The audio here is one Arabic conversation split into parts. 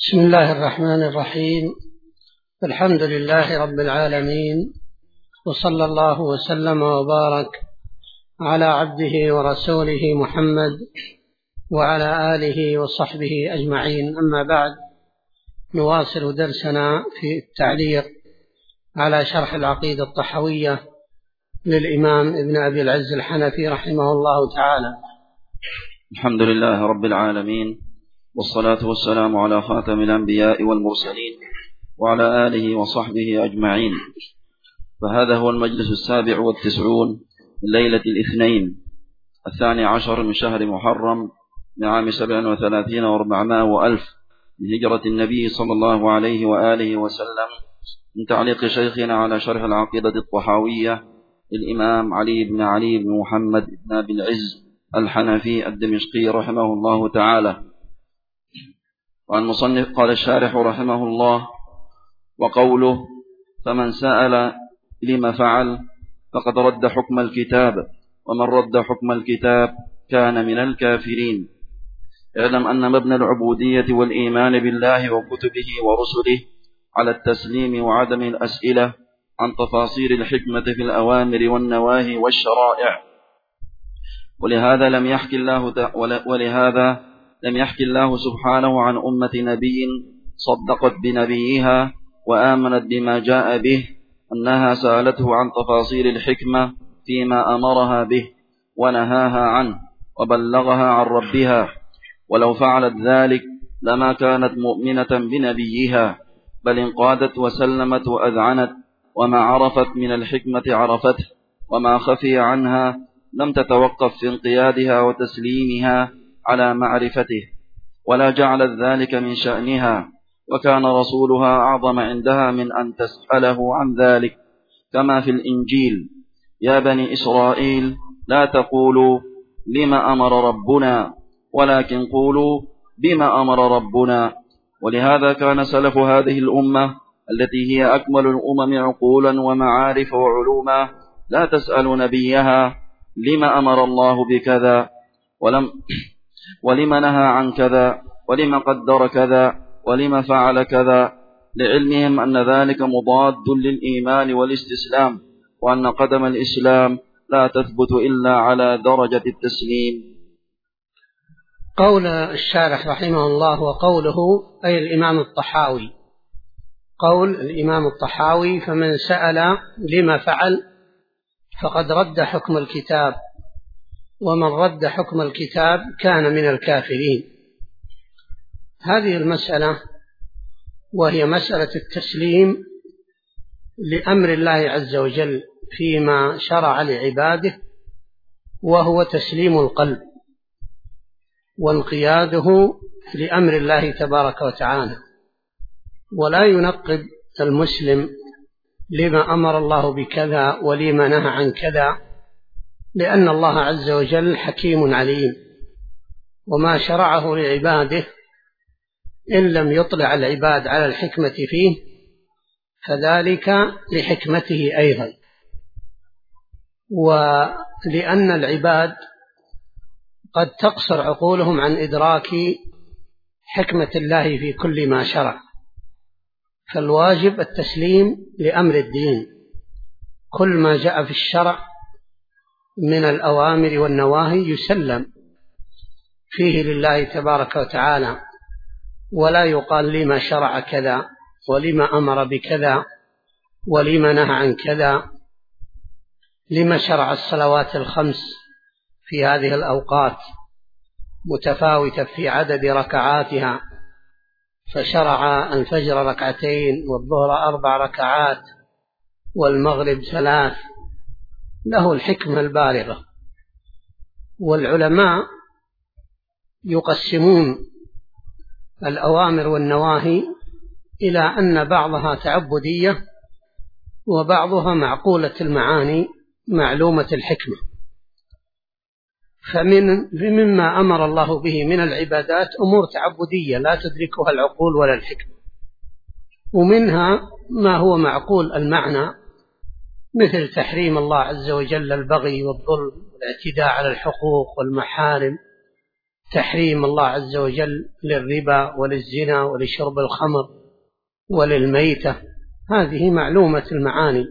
بسم الله الرحمن الرحيم. الحمد لله رب العالمين، وصلى الله وسلم وبارك على عبده ورسوله محمد وعلى آله وصحبه أجمعين. أما بعد، نواصل درسنا في التعليق على شرح العقيدة الطحاوية للإمام ابن أبي العز الحنفي رحمه الله تعالى. الحمد لله رب العالمين، والصلاة والسلام على خاتم الأنبياء والمرسلين وعلى آله وصحبه أجمعين. فهذا هو المجلس 97 من ليلة الاثنين 12 من شهر محرم لعام 37 و400 من هجرة النبي صلى الله عليه وآله وسلم، من تعليق شيخنا على شرح العقيدة الطحاوية للإمام علي بن محمد بن أبي العز الحنفي الدمشقي رحمه الله تعالى. والمصنف قال الشارح رحمه الله: وقوله فمن سأل لما فعل فقد رد حكم الكتاب، ومن رد حكم الكتاب كان من الكافرين. اعلم أن مبنى العبودية والإيمان بالله وكتبه ورسله على التسليم وعدم الأسئلة عن تفاصيل الحكمة في الأوامر والنواهي والشرائع. ولهذا لم يحكي الله سبحانه عن أمة نبي صدقت بنبيها وآمنت بما جاء به أنها سألته عن تفاصيل الحكمة فيما أمرها به ونهاها عنه وبلغها عن ربها، ولو فعلت ذلك لما كانت مؤمنة بنبيها، بل انقادت وسلمت وأذعنت، وما عرفت من الحكمة عرفته، وما خفي عنها لم تتوقف في انقيادها وتسليمها على معرفته، ولا جعلت ذلك من شأنها، وكان رسولها أعظم عندها من أن تسأله عن ذلك، كما في الإنجيل: يا بني إسرائيل لا تقولوا لما أمر ربنا، ولكن قولوا بما أمر ربنا. ولهذا كان سلف هذه الأمة التي هي أكمل الأمم عقولا ومعارف وعلوما لا تسأل نبيها لما أمر الله بكذا، ولما نهى عن كذا، ولما قدر كذا، ولما فعل كذا، لعلمهم أن ذلك مضاد للإيمان والاستسلام، وأن قدم الإسلام لا تثبت إلا على درجة التسليم. قول الشارح رحمه الله: وقوله أي الإمام الطحاوي. قول الإمام الطحاوي: فمن سأل لما فعل فقد رد حكم الكتاب، ومن رد حكم الكتاب كان من الكافرين. هذه المسألة وهي مسألة التسليم لأمر الله عز وجل فيما شرع لعباده، وهو تسليم القلب وانقياده لأمر الله تبارك وتعالى، ولا ينقب المسلم لما أمر الله بكذا ولما نهى عن كذا، لأن الله عز وجل حكيم عليم، وما شرعه لعباده إن لم يطلع العباد على الحكمة فيه فذلك لحكمته أيضا، ولأن العباد قد تقصر عقولهم عن إدراك حكمة الله في كل ما شرع، فالواجب التسليم لأمر الدين. كل ما جاء في الشرع من الأوامر والنواهي يسلم فيه لله تبارك وتعالى، ولا يقال لما شرع كذا ولما أمر بكذا ولما نهى عن كذا. لما شرع الصلوات الخمس في هذه الأوقات متفاوتة في عدد ركعاتها، فشرع الفجر 2 ركعتين، والظهر 4 ركعات، والمغرب 3، له الحكمة البالغة. والعلماء يقسمون الأوامر والنواهي إلى أن بعضها تعبدية وبعضها معقولة المعاني معلومة الحكمة. فمما أمر الله به من العبادات أمور تعبدية لا تدركها العقول ولا الحكمة، ومنها ما هو معقول المعنى، مثل تحريم الله عز وجل البغي والظلم والاعتداء على الحقوق والمحارم، تحريم الله عز وجل للربا وللزنا ولشرب الخمر وللميتة، هذه معلومة المعاني.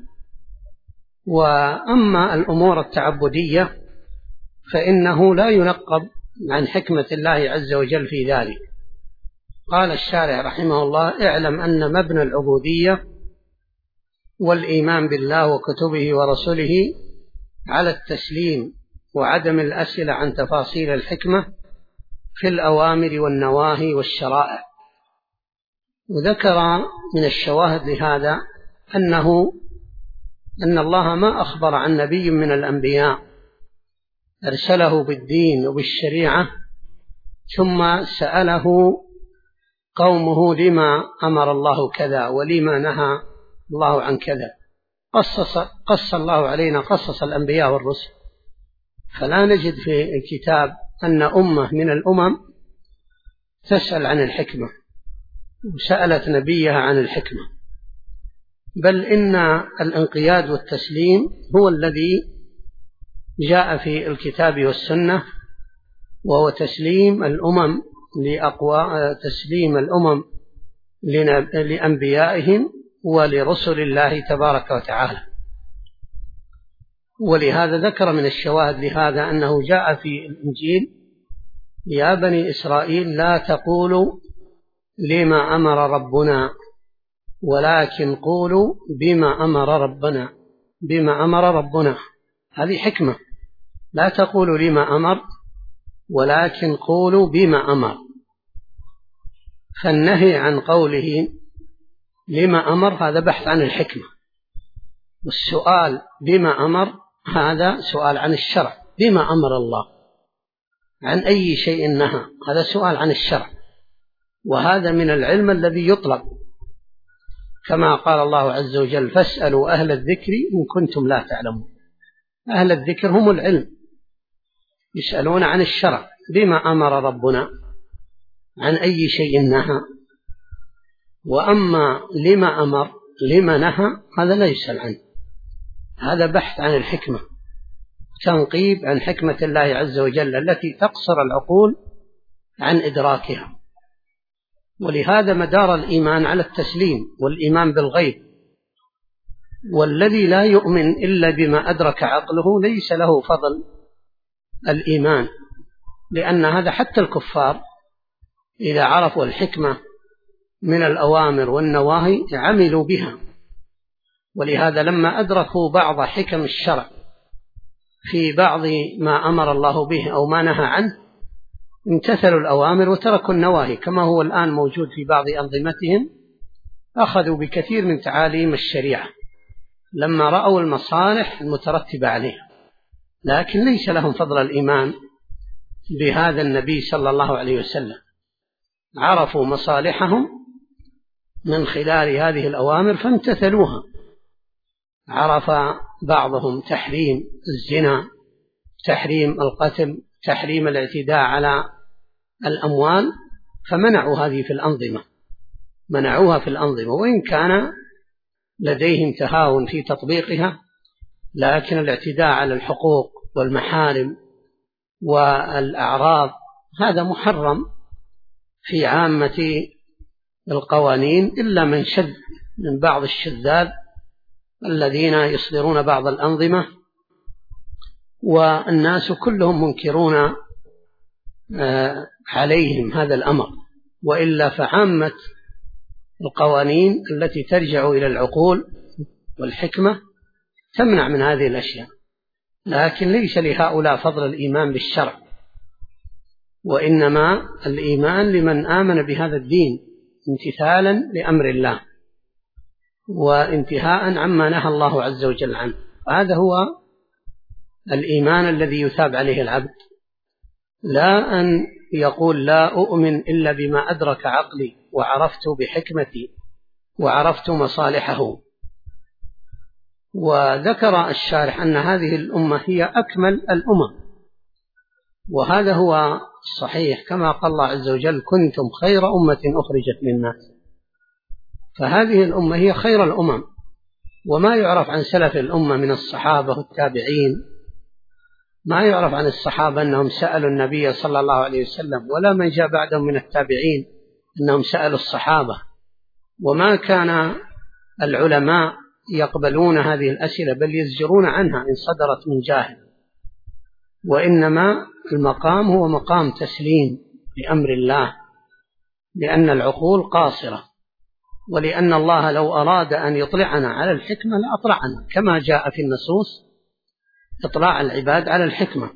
وأما الأمور التعبدية فإنه لا ينقب عن حكمة الله عز وجل في ذلك. قال الشارع رحمه الله: اعلم أن مبنى العبودية والإيمان بالله وكتبه ورسله على التسليم وعدم الأسئلة عن تفاصيل الحكمة في الأوامر والنواهي والشرائع. وذكر من الشواهد لهذا أن الله ما أخبر عن نبي من الأنبياء أرسله بالدين وبالشريعة ثم سأله قومه لما أمر الله كذا ولما نهى الله عن كذا. قص الله علينا قصص الأنبياء والرسل، فلا نجد في الكتاب أن أمة من الأمم تسأل عن الحكمة وسألت نبيها عن الحكمة، بل إن الانقياد والتسليم هو الذي جاء في الكتاب والسنة، وهو تسليم الأمم لأنبيائهم ولرسل الله تبارك وتعالى. ولهذا ذكر من الشواهد لهذا أنه جاء في الإنجيل: يا بني إسرائيل لا تقولوا لما أمر ربنا ولكن قولوا بما أمر ربنا. هذه حكمة، لا تقولوا لما أمر ولكن قولوا بما أمر. فالنهي عن قوله لما أمر هذا بحث عن الحكمة، والسؤال بما أمر هذا سؤال عن الشرع. بما أمر الله، عن أي شيء نهى، هذا سؤال عن الشرع، وهذا من العلم الذي يطلب، كما قال الله عز وجل: فاسألوا أهل الذكر إن كنتم لا تعلمون. أهل الذكر هم العلم، يسألون عن الشرع. بما أمر ربنا، عن أي شيء نهى. وأما لما أمر لما نهى هذا لا يسأل عنه، هذا بحث عن الحكمة، تنقيب عن حكمة الله عز وجل التي تقصر العقول عن إدراكها. ولهذا مدار الإيمان على التسليم والإيمان بالغيب، والذي لا يؤمن إلا بما أدرك عقله ليس له فضل الإيمان، لأن هذا حتى الكفار إذا عرفوا الحكمة من الأوامر والنواهي عملوا بها. ولهذا لما أدركوا بعض حكم الشرع في بعض ما أمر الله به أو ما نهى عنه امتثلوا الأوامر وتركوا النواهي، كما هو الآن موجود في بعض أنظمتهم. أخذوا بكثير من تعاليم الشريعة لما رأوا المصالح المترتبة عليها، لكن ليس لهم فضل الإيمان بهذا النبي صلى الله عليه وسلم. عرفوا مصالحهم من خلال هذه الأوامر فامتثلوها. عرف بعضهم تحريم الزنا، تحريم القتل، تحريم الاعتداء على الأموال، فمنعوا هذه في الأنظمة، منعوها في الأنظمة، وإن كان لديهم تهاون في تطبيقها، لكن الاعتداء على الحقوق والمحارم والأعراض هذا محرم في عامة القوانين، إلا من شذ من بعض الشذاذ الذين يصدرون بعض الأنظمة، والناس كلهم منكرون عليهم هذا الأمر. وإلا فعامة القوانين التي ترجع إلى العقول والحكمة تمنع من هذه الأشياء، لكن ليس لهؤلاء فضل الإيمان بالشرع، وإنما الإيمان لمن آمن بهذا الدين امتثالا لأمر الله وانتهاء عما نهى الله عز وجل عنه. هذا هو الإيمان الذي يثاب عليه العبد، لا أن يقول لا أؤمن إلا بما أدرك عقلي وعرفت بحكمتي وعرفت مصالحه. وذكر الشارح أن هذه الأمة هي أكمل الأمم، وهذا هو الصحيح، كما قال الله عز وجل: كنتم خير أمة أخرجت للناس. فهذه الأمة هي خير الأمم، وما يعرف عن سلف الأمة من الصحابة والتابعين ما يعرف عن الصحابة أنهم سألوا النبي صلى الله عليه وسلم، ولا من جاء بعدهم من التابعين أنهم سألوا الصحابة، وما كان العلماء يقبلون هذه الأسئلة بل يزجرون عنها إن صدرت من جاهل، وإنما المقام هو مقام تسليم لأمر الله، لأن العقول قاصرة، ولأن الله لو أراد أن يطلعنا على الحكمة لأطلعنا، كما جاء في النصوص إطلاع العباد على الحكمة.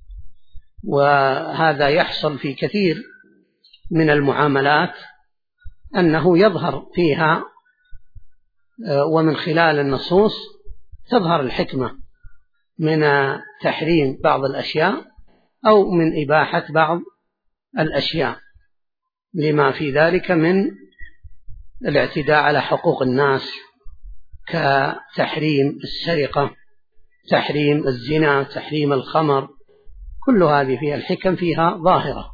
وهذا يحصل في كثير من المعاملات أنه يظهر فيها ومن خلال النصوص تظهر الحكمة من تحريم بعض الأشياء أو من إباحة بعض الأشياء، لما في ذلك من الاعتداء على حقوق الناس، كتحريم السرقة، تحريم الزنا، تحريم الخمر، كل هذه فيها الحكم فيها ظاهرة.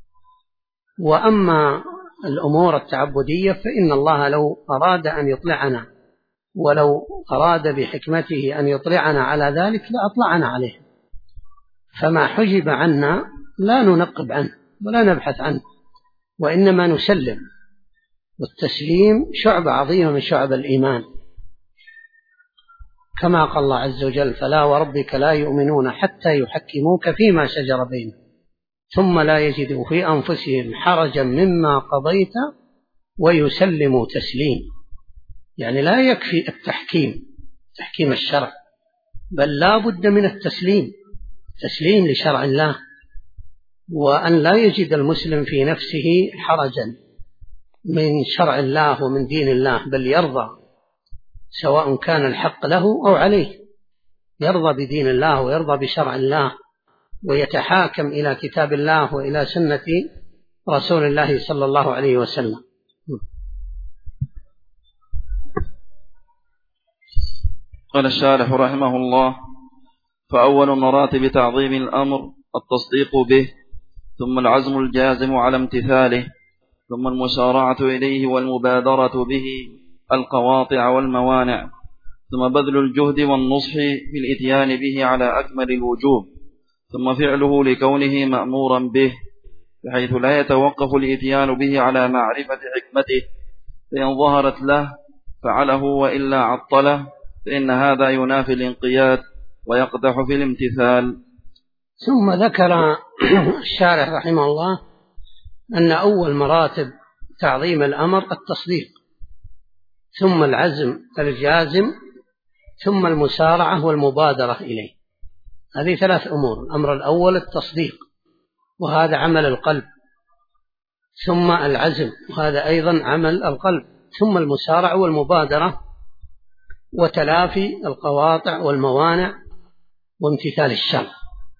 وأما الأمور التعبدية فإن الله لو أراد أن يطلعنا، ولو أراد بحكمته أن يطلعنا على ذلك لأطلعنا عليه، فما حجب عنا لا ننقب عنه ولا نبحث عنه، وإنما نسلم، والتسليم شعبة عظيمة من شعب الإيمان، كما قال الله عز وجل: فلا وربك لا يؤمنون حتى يحكموك فيما شجر بينهم ثم لا يجدوا في أنفسهم حرجا مما قضيت ويسلموا تسليم. يعني لا يكفي تحكيم الشرع، بل لا بد من التسليم لشرع الله، وأن لا يجد المسلم في نفسه حرجا من شرع الله ومن دين الله، بل يرضى سواء كان الحق له أو عليه، يرضى بدين الله ويرضى بشرع الله، ويتحاكم إلى كتاب الله وإلى سنة رسول الله صلى الله عليه وسلم. قال الشارح رحمه الله: فأول مراتب تعظيم الأمر التصديق به، ثم العزم الجازم على امتثاله، ثم المسارعة إليه والمبادرة به القواطع والموانع، ثم بذل الجهد والنصح في الإتيان به على أكمل الوجوه، ثم فعله لكونه مأمورا به، بحيث لا يتوقف الإتيان به على معرفة حكمته، فإن ظهرت له فعله وإلا عطله، فإن هذا ينافي الانقياد ويقدح في الامتثال. ثم ذكر الشارح رحمه الله أن أول مراتب تعظيم الأمر التصديق، ثم العزم الجازم، ثم المسارعة والمبادرة إليه. هذه 3 أمور. الأمر الأول التصديق، وهذا عمل القلب، ثم العزم، وهذا أيضا عمل القلب، ثم المسارعة والمبادرة وتلافي القواطع والموانع وامتثال الشرع.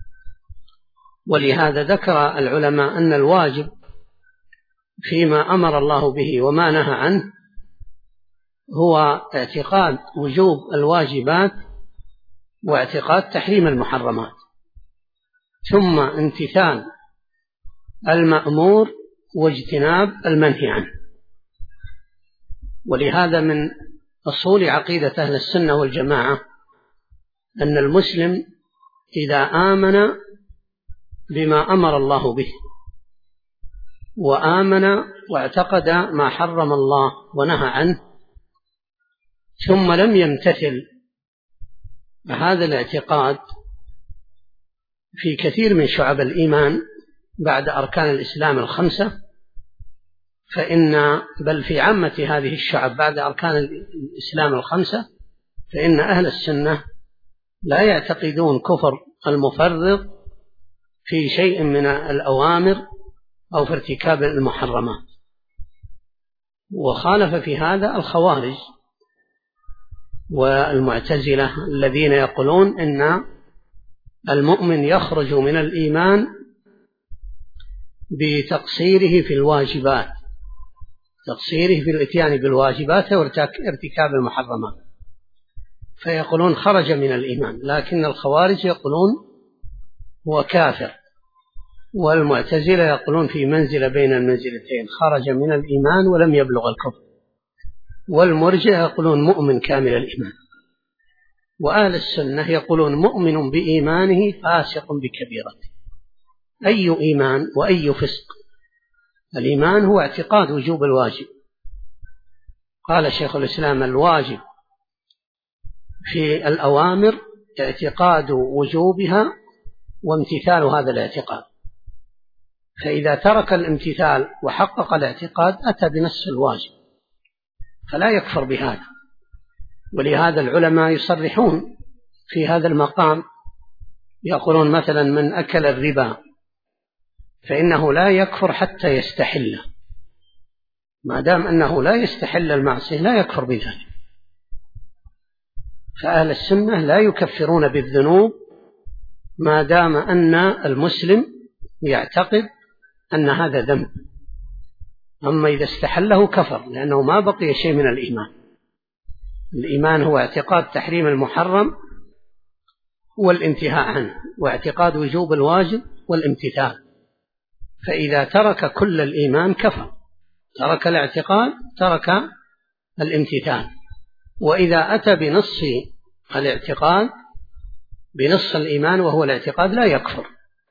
ولهذا ذكر العلماء أن الواجب فيما أمر الله به وما نهى عنه هو اعتقاد وجوب الواجبات واعتقاد تحريم المحرمات، ثم امتثال المأمور واجتناب المنهي عنه. ولهذا من أصول عقيدة أهل السنة والجماعة أن المسلم إذا آمن بما أمر الله به وآمن واعتقد ما حرم الله ونهى عنه، ثم لم يمتثل هذا الاعتقاد في كثير من شعب الإيمان بعد أركان الإسلام ال5، بل في عامة هذه الشعب بعد أركان الإسلام ال5، فإن أهل السنة لا يعتقدون كفر المفرط في شيء من الأوامر أو في ارتكاب المحرمات. وخالف في هذا الخوارج والمعتزلة الذين يقولون إن المؤمن يخرج من الإيمان بتقصيره في الواجبات، تقصيره في الاتيان بالواجبات وارتكاب المحرمات، فيقولون خرج من الإيمان. لكن الخوارج يقولون هو كافر، والمعتزلة يقولون في منزلة بين المنزلتين، خرج من الإيمان ولم يبلغ الكفر، والمرجئة يقولون مؤمن كامل الإيمان. وأهل السنة يقولون مؤمن بإيمانه فاسق بكبيرته. أي إيمان وأي فسق؟ الإيمان هو اعتقاد وجوب الواجب. قال شيخ الإسلام الواجب في الأوامر اعتقاد وجوبها وامتثال هذا الاعتقاد، فإذا ترك الامتثال وحقق الاعتقاد أتى بنص الواجب فلا يكفر بهذا. ولهذا العلماء يصرحون في هذا المقام، يقولون مثلا من أكل الربا فإنه لا يكفر حتى يستحله، ما دام أنه لا يستحل المعصية لا يكفر بذلك. فأهل السنة لا يكفرون بالذنوب ما دام أن المسلم يعتقد أن هذا ذنب، أما إذا استحله كفر، لأنه ما بقي شيء من الإيمان. الإيمان هو اعتقاد تحريم المحرم والانتهاء عنه، واعتقاد وجوب الواجب والامتثال. فإذا ترك كل الإيمان كفر، ترك الاعتقاد ترك الامتثال. وإذا أتى بنص الاعتقاد بنص الإيمان وهو الاعتقاد لا يكفر.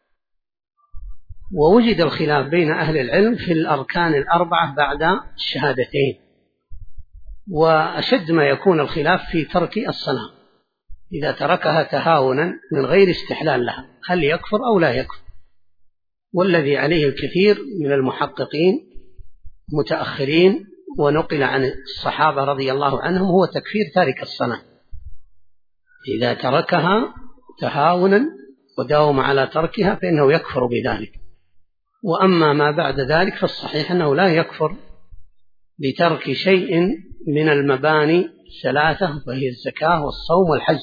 ووجد الخلاف بين أهل العلم في الأركان الأربعة بعد الشهادتين، وأشد ما يكون الخلاف في ترك الصلاة إذا تركها تهاونا من غير استحلال لها، هل يكفر أو لا يكفر؟ والذي عليه الكثير من المحققين متأخرين ونقل عن الصحابة رضي الله عنهم هو تكفير تارك الصلاة إذا تركها تهاونا وداوم على تركها فإنه يكفر بذلك. وأما ما بعد ذلك فالصحيح أنه لا يكفر بترك شيء من المباني الثلاثة وهي الزكاة والصوم والحج،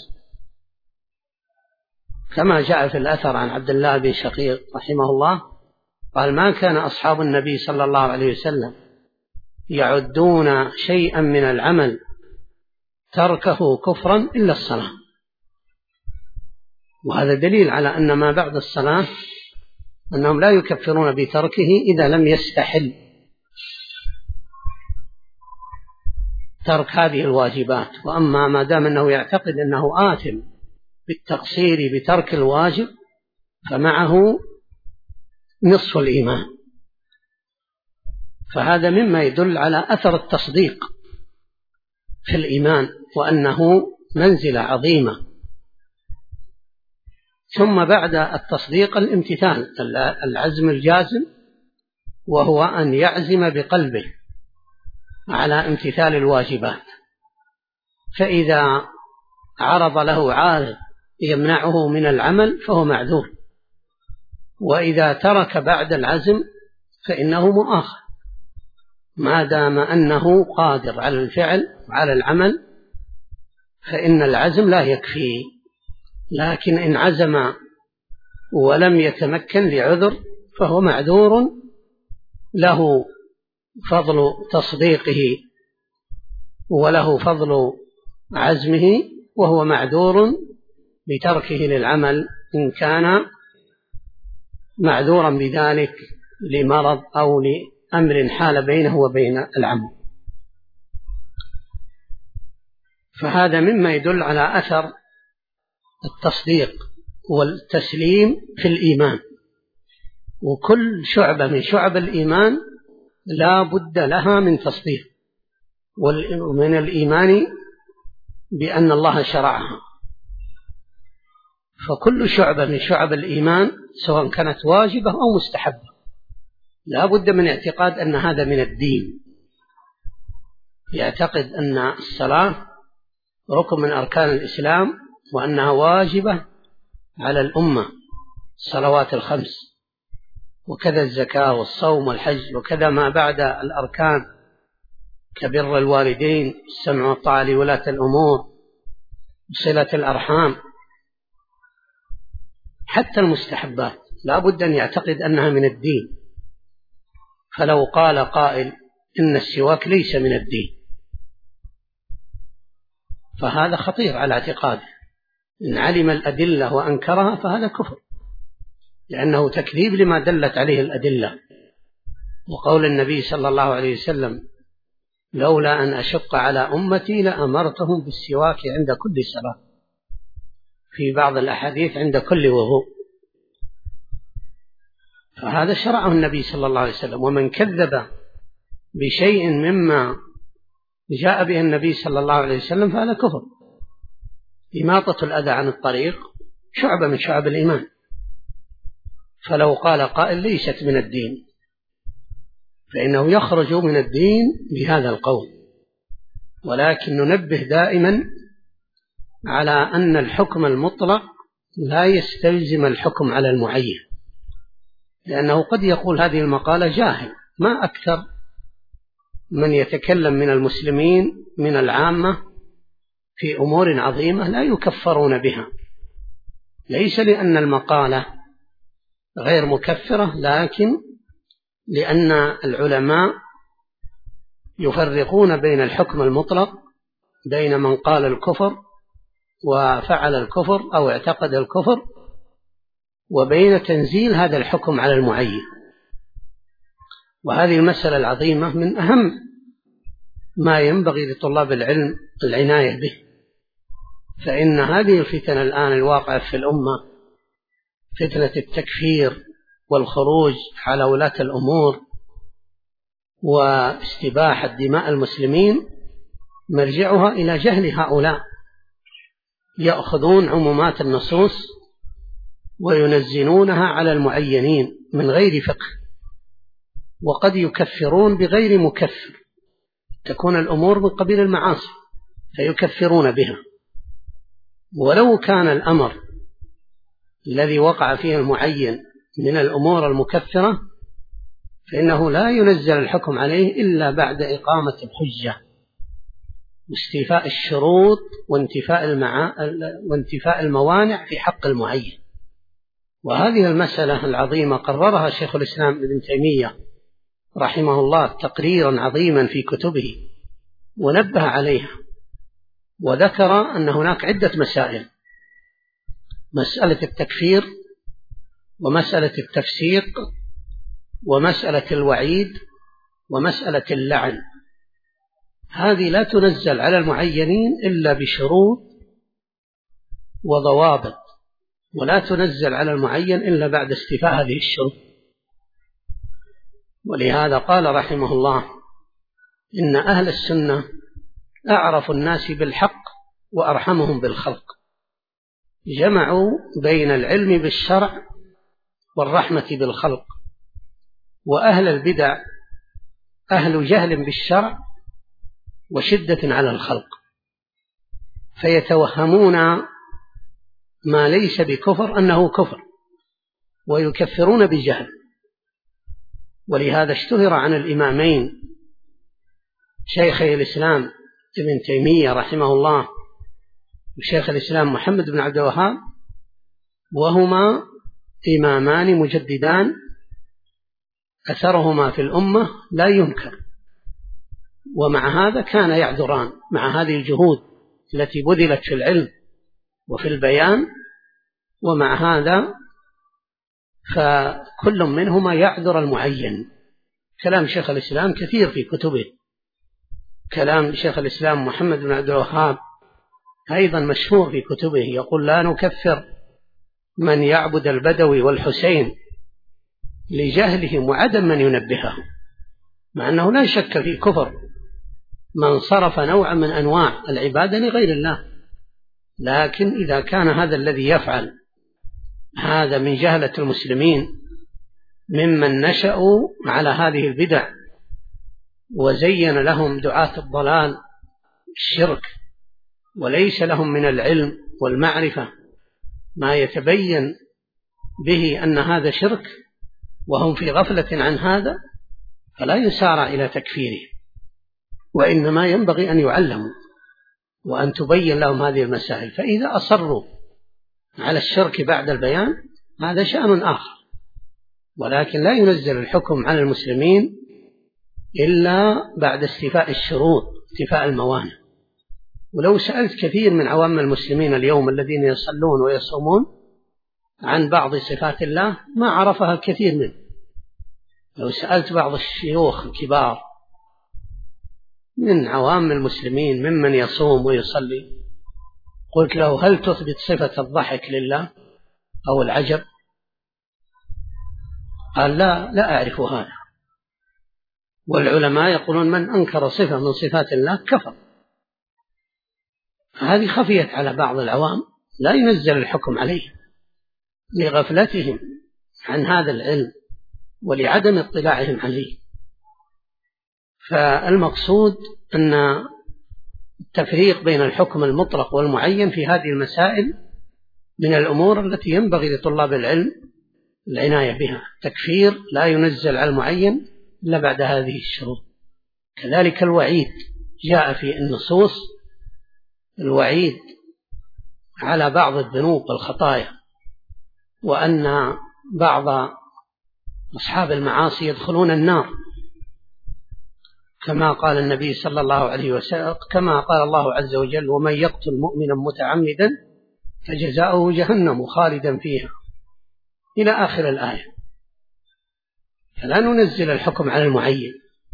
كما جاء في الأثر عن عبد الله بن شقيق رحمه الله قال ما كان أصحاب النبي صلى الله عليه وسلم يعدون شيئا من العمل تركه كفرا إلا الصلاة. وهذا دليل على أن ما بعد الصلاة أنهم لا يكفرون بتركه إذا لم يستحل ترك هذه الواجبات. وأما ما دام أنه يعتقد أنه آثم بالتقصير بترك الواجب فمعه نصف الإيمان. فهذا مما يدل على أثر التصديق في الإيمان وأنه منزلة عظيمة. ثم بعد التصديق الامتثال، العزم الجازم، وهو أن يعزم بقلبه على امتثال الواجبات. فإذا عرض له عارض يمنعه من العمل فهو معذور، وإذا ترك بعد العزم فإنه مؤاخذ ما دام أنه قادر على الفعل وعلى العمل، فإن العزم لا يكفي. لكن إن عزم ولم يتمكن لعذر فهو معذور، له فضل تصديقه وله فضل عزمه، وهو معذور بتركه للعمل إن كان معذورا بذلك لمرض أو لأمر حال بينه وبين العمل. فهذا مما يدل على أثر التصديق والتسليم في الإيمان. وكل شعبة من شعب الإيمان لا بد لها من تصديق ومن الإيمان بأن الله شرعها. فكل شعبة من شعب الإيمان سواء كانت واجبة أو مستحبة لا بد من اعتقاد أن هذا من الدين. يعتقد أن الصلاة ركن من أركان الإسلام وأنها واجبة على الأمة، الصلوات الخمس، وكذا الزكاة والصوم والحج، وكذا ما بعد الأركان كبر الوالدين، السمع والطاعة لولاة الأمور، صلة الأرحام، حتى المستحبات لا بد أن يعتقد أنها من الدين. فلو قال قائل إن السواك ليس من الدين فهذا خطير على اعتقاده. إن علم الأدلة وأنكرها فهذا كفر، لأنه تكذيب لما دلت عليه الأدلة. وقول النبي صلى الله عليه وسلم لولا أن أشق على أمتي لأمرتهم بالسواك عند كل صلاة. في بعض الأحاديث عند كل وضوء، فهذا شرعه النبي صلى الله عليه وسلم. ومن كذب بشيء مما جاء به النبي صلى الله عليه وسلم فهذا كفر. إماطة الأذى عن الطريق شعبة من شعب الإيمان، فلو قال قائل ليست من الدين فإنه يخرج من الدين بهذا القول. ولكن ننبه دائما على أن الحكم المطلق لا يستلزم الحكم على المعين، لأنه قد يقول هذه المقالة جاهل، ما أكثر من يتكلم من المسلمين من العامة في أمور عظيمة لا يكفرون بها، ليس لأن المقالة غير مكفرة، لكن لأن العلماء يفرقون بين الحكم المطلق، بين من قال الكفر وفعل الكفر أو اعتقد الكفر، وبين تنزيل هذا الحكم على المعين. وهذه المسألة العظيمة من أهم ما ينبغي لطلاب العلم العناية به، فإن هذه الفتن الآن الواقعة في الأمة، فتنة التكفير والخروج على ولاة الأمور واستباحة دماء المسلمين، مرجعها إلى جهل هؤلاء، يأخذون عمومات النصوص وينزلونها على المعينين من غير فقه، وقد يكفرون بغير مكفر، تكون الأمور من قبيل المعاصي فيكفرون بها. ولو كان الأمر الذي وقع فيه المعين من الأمور المكفرة فإنه لا ينزل الحكم عليه إلا بعد إقامة الحجة واستيفاء الشروط وانتفاء الموانع في حق المعين. وهذه المسألة العظيمة قررها شيخ الإسلام ابن تيمية رحمه الله تقريرا عظيما في كتبه، ونبه عليها وذكر أن هناك عدة مسائل: مسألة التكفير، ومسألة التفسيق، ومسألة الوعيد، ومسألة اللعن. هذه لا تنزل على المعينين إلا بشروط وضوابط، ولا تنزل على المعين إلا بعد استيفاء هذه الشروط. ولهذا قال رحمه الله: إن أهل السنة أعرف الناس بالحق وأرحمهم بالخلق، جمعوا بين العلم بالشرع والرحمة بالخلق. وأهل البدع أهل جهل بالشرع وشدة على الخلق، فيتوهمون ما ليس بكفر أنه كفر ويكفرون بجهل. ولهذا اشتهر عن الإمامين شيخي الإسلام ابن تيمية رحمه الله وشيخ الإسلام محمد بن عبد الوهاب، وهما إمامان مجددان أثرهما في الأمة لا ينكر، ومع هذا كان يعذران مع هذه الجهود التي بذلت في العلم وفي البيان. ومع هذا فكل منهما يعذر المعين. كلام شيخ الإسلام كثير في كتبه، كلام شيخ الإسلام محمد بن عبد الوهاب أيضا مشهور في كتبه، يقول: لا نكفر من يعبد البدوي والحسين لجهلهم وعدم من ينبههم، مع أنه لا شك في كفر من صرف نوعا من أنواع العبادة لغير الله، لكن إذا كان هذا الذي يفعل هذا من جهلة المسلمين ممن نشأوا على هذه البدع وزين لهم دعاة الضلال الشرك، وليس لهم من العلم والمعرفة ما يتبين به أن هذا شرك وهم في غفلة عن هذا، فلا يسارع إلى تكفيره، وإنما ينبغي أن يعلموا وأن تبين لهم هذه المسائل. فإذا أصروا على الشرك بعد البيان هذا شأن آخر، ولكن لا ينزل الحكم على المسلمين إلا بعد استيفاء الشروط، استيفاء الموانع. ولو سألت كثير من عوام المسلمين اليوم الذين يصلون ويصومون عن بعض صفات الله ما عرفها الكثير منه. لو سألت بعض الشيوخ الكبار من عوام المسلمين ممن يصوم ويصلي قلت له هل تثبت صفة الضحك لله أو العجب؟ قال لا أعرف هذا، والعلماء يقولون من أنكر صفة من صفات الله كفر. هذه خفيت على بعض العوام، لا ينزل الحكم عليه لغفلتهم عن هذا العلم ولعدم اطلاعهم عليه. فالمقصود أن التفريق بين الحكم المطلق والمعين في هذه المسائل من الأمور التي ينبغي لطلاب العلم العناية بها. تكفير لا ينزل على المعين إلا بعد هذه الشروط. كذلك الوعيد جاء في النصوص، الوعيد على بعض الذنوب والخطايا، وأن بعض أصحاب المعاصي يدخلون النار، كما قال النبي صلى الله عليه وسلم، كما قال الله عز وجل: ومن يقتل مؤمنا متعمدا فجزاؤه جهنم خالدا فيها، إلى آخر الآية. فلا ننزل الحكم على المعين،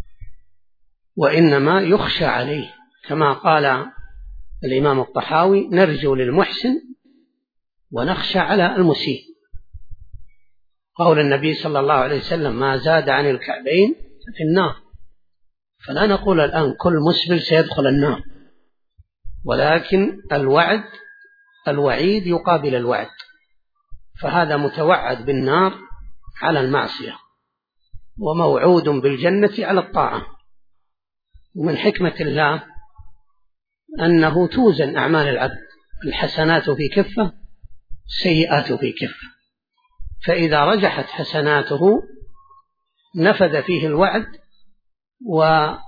وإنما يخشى عليه، كما قال الإمام الطحاوي: نرجو للمحسن ونخشى على المسيء. قول النبي صلى الله عليه وسلم: ما زاد عن الكعبين ففي النار. فلا نقول الآن كل مسبل سيدخل النار، ولكن الوعيد يقابل الوعد، فهذا متوعد بالنار على المعصية، وموعود بالجنة على الطاعة. ومن حكمة الله أنه توزن أعمال العبد، الحسنات في كفة، السيئات في كفة، فإذا رجحت حسناته نفذ فيه الوعد وكفر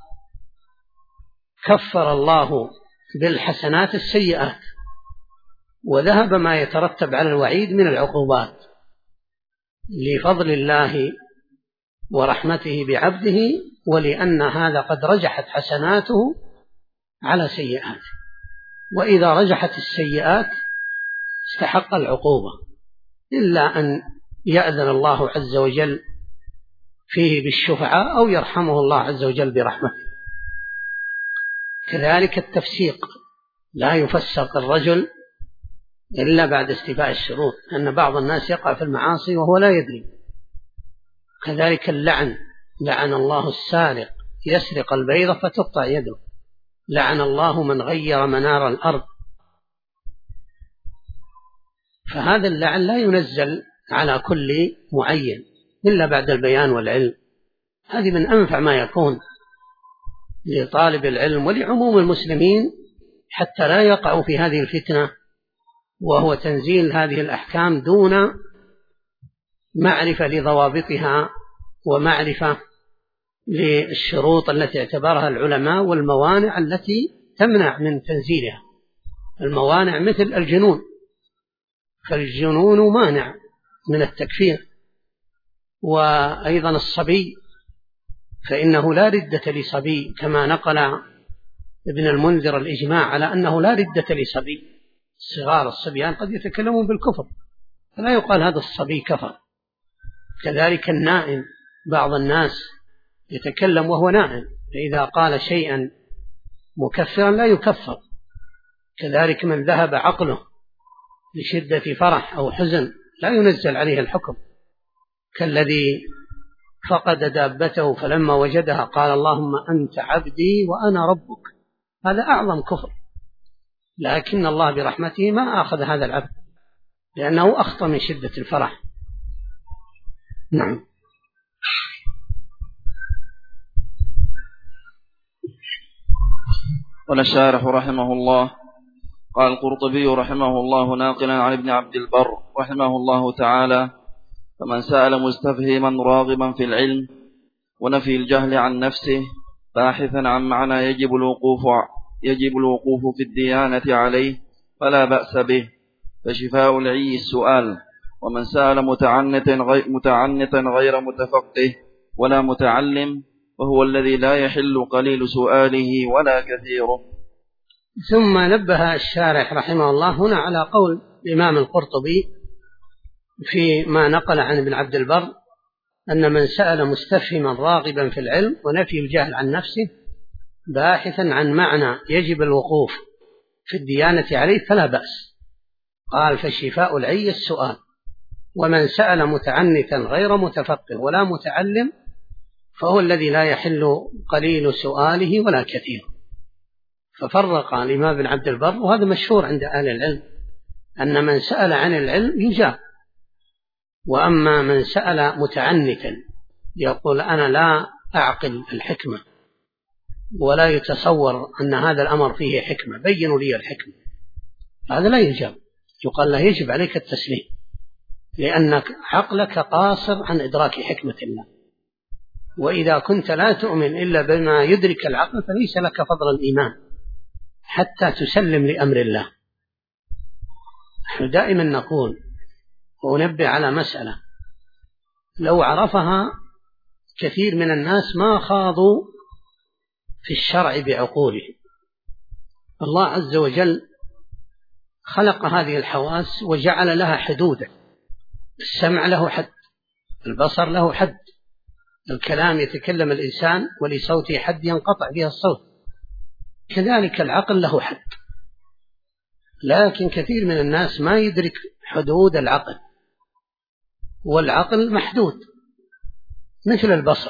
الله بالحسنات السيئات، وذهب ما يترتب على الوعيد من العقوبات لفضل الله ورحمته بعبده، ولأن هذا قد رجحت حسناته على سيئاته. وإذا رجحت السيئات استحق العقوبة، إلا أن يأذن الله عز وجل فيه بالشفعاء أو يرحمه الله عز وجل برحمته. كذلك التفسيق، لا يفسق الرجل إلا بعد استيفاء الشروط، أن بعض الناس يقع في المعاصي وهو لا يدري. كذلك اللعن، لعن الله السارق يسرق البيضة فتقطع يده، لعن الله من غير منار الأرض. فهذا اللعن لا ينزل على كل معين إلا بعد البيان والعلم. هذه من أنفع ما يكون لطالب العلم ولعموم المسلمين، حتى لا يقعوا في هذه الفتنة، وهو تنزيل هذه الأحكام دون معرفة لضوابطها ومعرفة للشروط التي اعتبرها العلماء والموانع التي تمنع من تنزيلها. الموانع مثل الجنون، فالجنون مانع من التكفير، وأيضا الصبي، فإنه لا ردة لصبي، كما نقل ابن المنذر الإجماع على أنه لا ردة لصبي. الصغار الصبيان قد يتكلمون بالكفر، فلا يقال هذا الصبي كفر. كذلك النائم، بعض الناس يتكلم وهو نائم، فإذا قال شيئا مكفرا لا يكفر. كذلك من ذهب عقله لشدة فرح أو حزن لا ينزل عليه الحكم، كالذي فقد دابته فلما وجدها قال: اللهم أنت عبدي وأنا ربك. هذا أعظم كفر، لكن الله برحمته ما أخذ هذا العبد لأنه أخطأ من شدة الفرح. نعم. قال الشارح رحمه الله: قال القرطبي رحمه الله ناقلا عن ابن عبد البر رحمه الله تعالى: فمن سأل مستفهما راغبا في العلم ونفي الجهل عن نفسه باحثا عن معنى يجب الوقوف في الديانة عليه فلا بأس به، فشفاء العي السؤال. ومن سأل متعنتا غير متفقه ولا متعلم وهو الذي لا يحل قليل سؤاله ولا كثيره. ثم نبه الشارح رحمه الله هنا على قول الإمام القرطبي فيما نقل عن ابن عبد البر، أن من سأل مستفهما راغبا في العلم ونفي الجهل عن نفسه باحثا عن معنى يجب الوقوف في الديانة عليه فلا بأس. قال فشفاء العي السؤال، ومن سأل متعنتا غير متفقه ولا متعلم فهو الذي لا يحل قليل سؤاله ولا كثير. ففرق الإمام بن عبد البر، وهذا مشهور عند أهل العلم، أن من سأل عن العلم يجاب، وأما من سأل متعنتا يقول أنا لا أعقل الحكمة ولا يتصور أن هذا الأمر فيه حكمة، بينوا لي الحكمة، هذا لا يجاب، يقال له يجب عليك التسليم، لأنك عقلك قاصر عن إدراك حكمة الله، وإذا كنت لا تؤمن إلا بما يدرك العقل فليس لك فضل الإيمان حتى تسلم لأمر الله. نحن دائما نقول وننبه على مسألة لو عرفها كثير من الناس ما خاضوا في الشرع بعقوله. الله عز وجل خلق هذه الحواس وجعل لها حدودا، السمع له حد، البصر له حد، الكلام يتكلم الإنسان ولصوته حد ينقطع بها الصوت، كذلك العقل له حد، لكن كثير من الناس ما يدرك حدود العقل، والعقل محدود مثل البصر.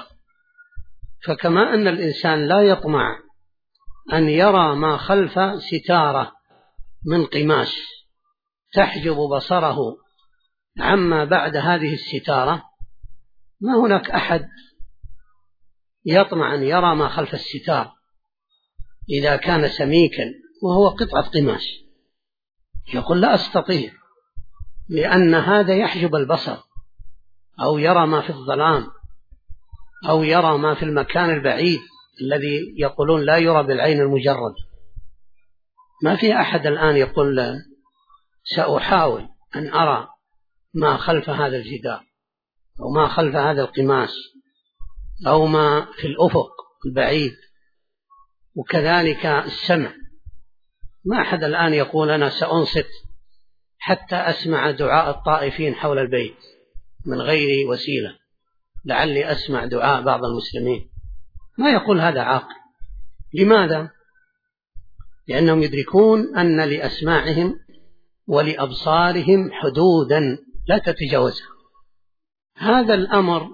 فكما أن الإنسان لا يطمع أن يرى ما خلف ستارة من قماش تحجب بصره عما بعد هذه الستارة، ما هناك أحد يطمع أن يرى ما خلف الستار إذا كان سميكا وهو قطعة قماش، يقول لا أستطيع، لأن هذا يحجب البصر، أو يرى ما في الظلام، أو يرى ما في المكان البعيد الذي يقولون لا يرى بالعين المجرد. ما في أحد الآن يقول سأحاول أن أرى ما خلف هذا الجدار أو ما خلف هذا القماش أو ما في الأفق البعيد. وكذلك السمع، ما أحد الآن يقول أنا سأنصت حتى أسمع دعاء الطائفين حول البيت من غير وسيلة لعلي أسمع دعاء بعض المسلمين، ما يقول هذا عاقل. لماذا؟ لأنهم يدركون أن لأسماعهم ولأبصارهم حدودا لا تتجاوزها. هذا الأمر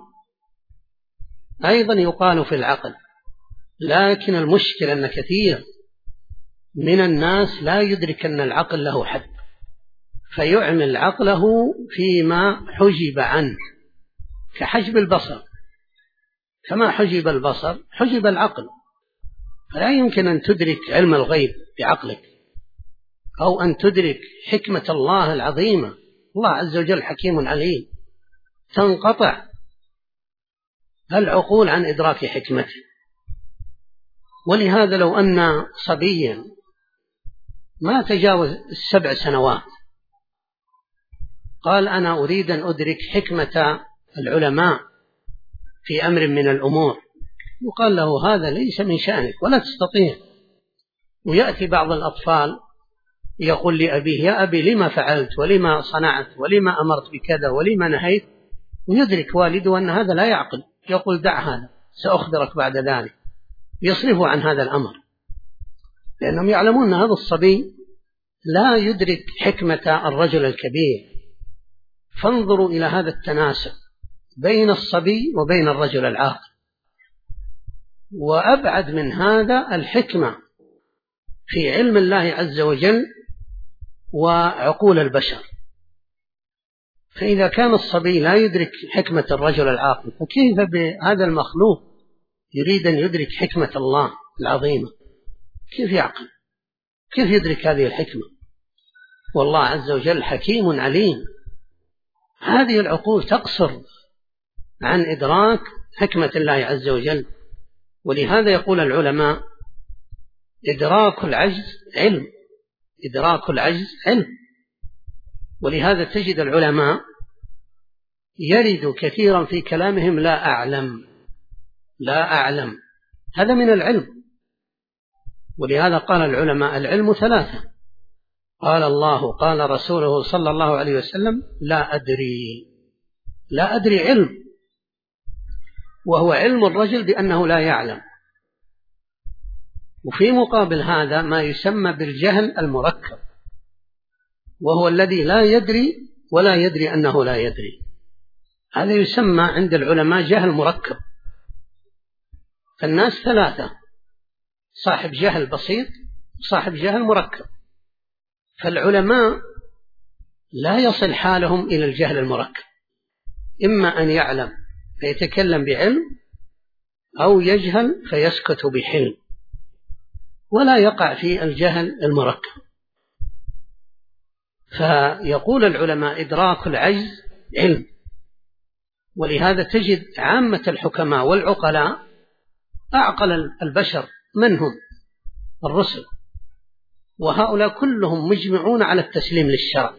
أيضا يقال في العقل، لكن المشكلة أن كثير من الناس لا يدرك أن العقل له حد، فيعمل عقله فيما حجب عنه، كحجب البصر، كما حجب البصر حجب العقل، فلا يمكن أن تدرك علم الغيب بعقلك أو أن تدرك حكمة الله العظيمة. الله عز وجل حكيم عليم، تنقطع العقول عن إدراك حكمته. ولهذا لو أن صبيا ما تجاوز 7 سنوات قال أنا أريد أن أدرك حكمة العلماء في أمر من الأمور، يقال له هذا ليس من شأنك ولا تستطيع. ويأتي بعض الأطفال يقول لأبيه يا أبي لما فعلت ولما صنعت ولما أمرت بكذا ولما نهيت، ويدرك والده أن هذا لا يعقل، يقول دع هذا سأخبرك بعد ذلك، يصرفه عن هذا الأمر، لأنهم يعلمون أن هذا الصبي لا يدرك حكمة الرجل الكبير. فانظروا إلى هذا التناسب بين الصبي وبين الرجل العاقل. وأبعد من هذا الحكمة في علم الله عز وجل وعقول البشر. فإذا كان الصبي لا يدرك حكمة الرجل العاقل، فكيف بهذا المخلوق يريد أن يدرك حكمة الله العظيمة؟ كيف يعقل؟ كيف يدرك هذه الحكمة؟ والله عز وجل حكيم عليم، هذه العقول تقصر عن إدراك حكمة الله عز وجل. ولهذا يقول العلماء إدراك العجز علم، إدراك العجز علم. ولهذا تجد العلماء يرد كثيرا في كلامهم لا أعلم لا أعلم، هذا من العلم. ولهذا قال العلماء العلم 3، قال الله قال رسوله صلى الله عليه وسلم لا أدري. لا أدري علم، وهو علم الرجل بأنه لا يعلم. وفي مقابل هذا ما يسمى بالجهل المركب، وهو الذي لا يدري ولا يدري أنه لا يدري. هذا يسمى عند العلماء جهل مركب. فالناس ثلاثة: صاحب جهل بسيط، صاحب جهل مركب. فالعلماء لا يصل حالهم إلى الجهل المركب، إما أن يعلم فيتكلم بعلم، أو يجهل فيسكت بحلم، ولا يقع في الجهل المركب. فيقول العلماء: إدراك العجز علم. ولهذا تجد عامة الحكماء والعقلاء أعقل البشر من هم؟ الرسل، وهؤلاء كلهم مجمعون على التسليم للشرع،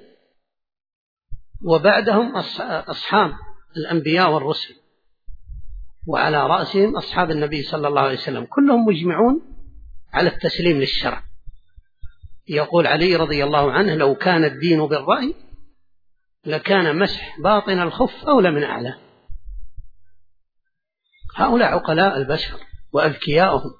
وبعدهم أصحاب الأنبياء والرسل، وعلى رأسهم أصحاب النبي صلى الله عليه وسلم، كلهم مجمعون على التسليم للشرع. يقول علي رضي الله عنه: لو كان الدين بالرأي لكان مسح باطن الخف أولى من أعلى. هؤلاء عقلاء البشر وأذكياؤهم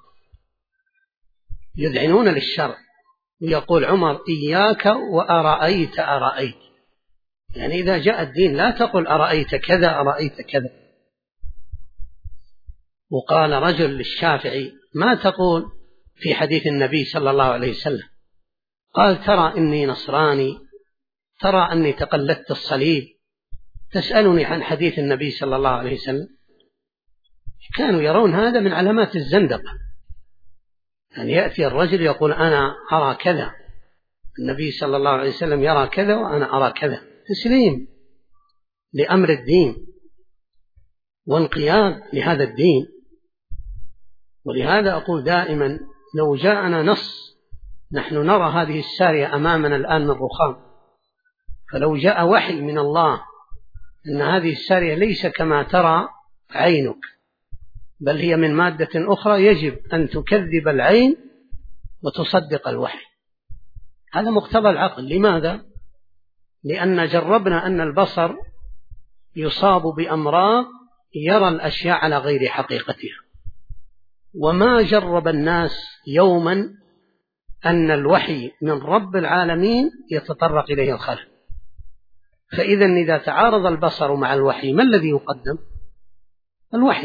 يذعنون للشرع. يقول عمر: إياك وأرأيت أرأيت، يعني إذا جاء الدين لا تقل أرأيت كذا أرأيت كذا. وقال رجل للشافعي: ما تقول في حديث النبي صلى الله عليه وسلم؟ قال: ترى إني نصراني، ترى أني تقلدت الصليب، تسألني عن حديث النبي صلى الله عليه وسلم. كانوا يرون هذا من علامات الزندقة، أن يأتي الرجل يقول: أنا أرى كذا، النبي صلى الله عليه وسلم يرى كذا وأنا أرى كذا. تسليم لأمر الدين وانقياد لهذا الدين. ولهذا أقول دائما: لو جاءنا نص، نحن نرى هذه السارية أمامنا الآن من رخام، فلو جاء وحي من الله أن هذه السارية ليس كما ترى عينك، بل هي من مادة أخرى، يجب أن تكذب العين وتصدق الوحي. هذا مقتضى العقل. لماذا؟ لأن جربنا أن البصر يصاب بأمراض يرى الأشياء على غير حقيقتها، وما جرب الناس يوما أن الوحي من رب العالمين يتطرق إليه الخلق. فإذا إذا تعارض البصر مع الوحي، ما الذي يقدم؟ الوحي.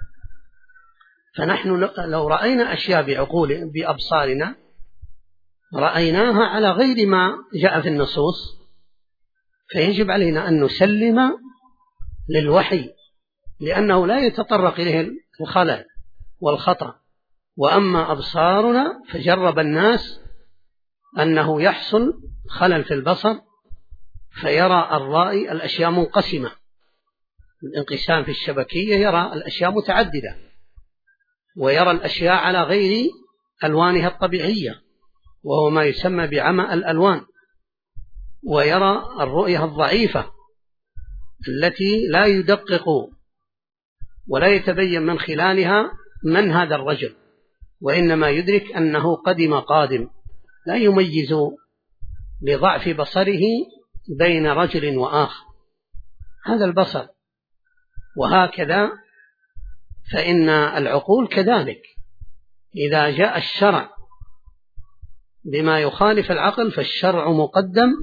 فنحن لو رأينا أشياء بأبصارنا رأيناها على غير ما جاء في النصوص، فيجب علينا أن نسلم للوحي، لأنه لا يتطرق إليه الخلل والخطأ. وأما أبصارنا فجرب الناس أنه يحصل خلل في البصر، فيرى الرائي الأشياء منقسمة، الانقسام في الشبكية، يرى الأشياء متعددة، ويرى الأشياء على غير ألوانها الطبيعية، وهو ما يسمى بعمى الألوان، ويرى الرؤية الضعيفة التي لا يدقق ولا يتبين من خلالها من هذا الرجل، وإنما يدرك أنه قادم، لا يميز لضعف بصره بين رجل وآخر. هذا البصر. وهكذا فإن العقول كذلك، إذا جاء الشرع بما يخالف العقل فالشرع مقدم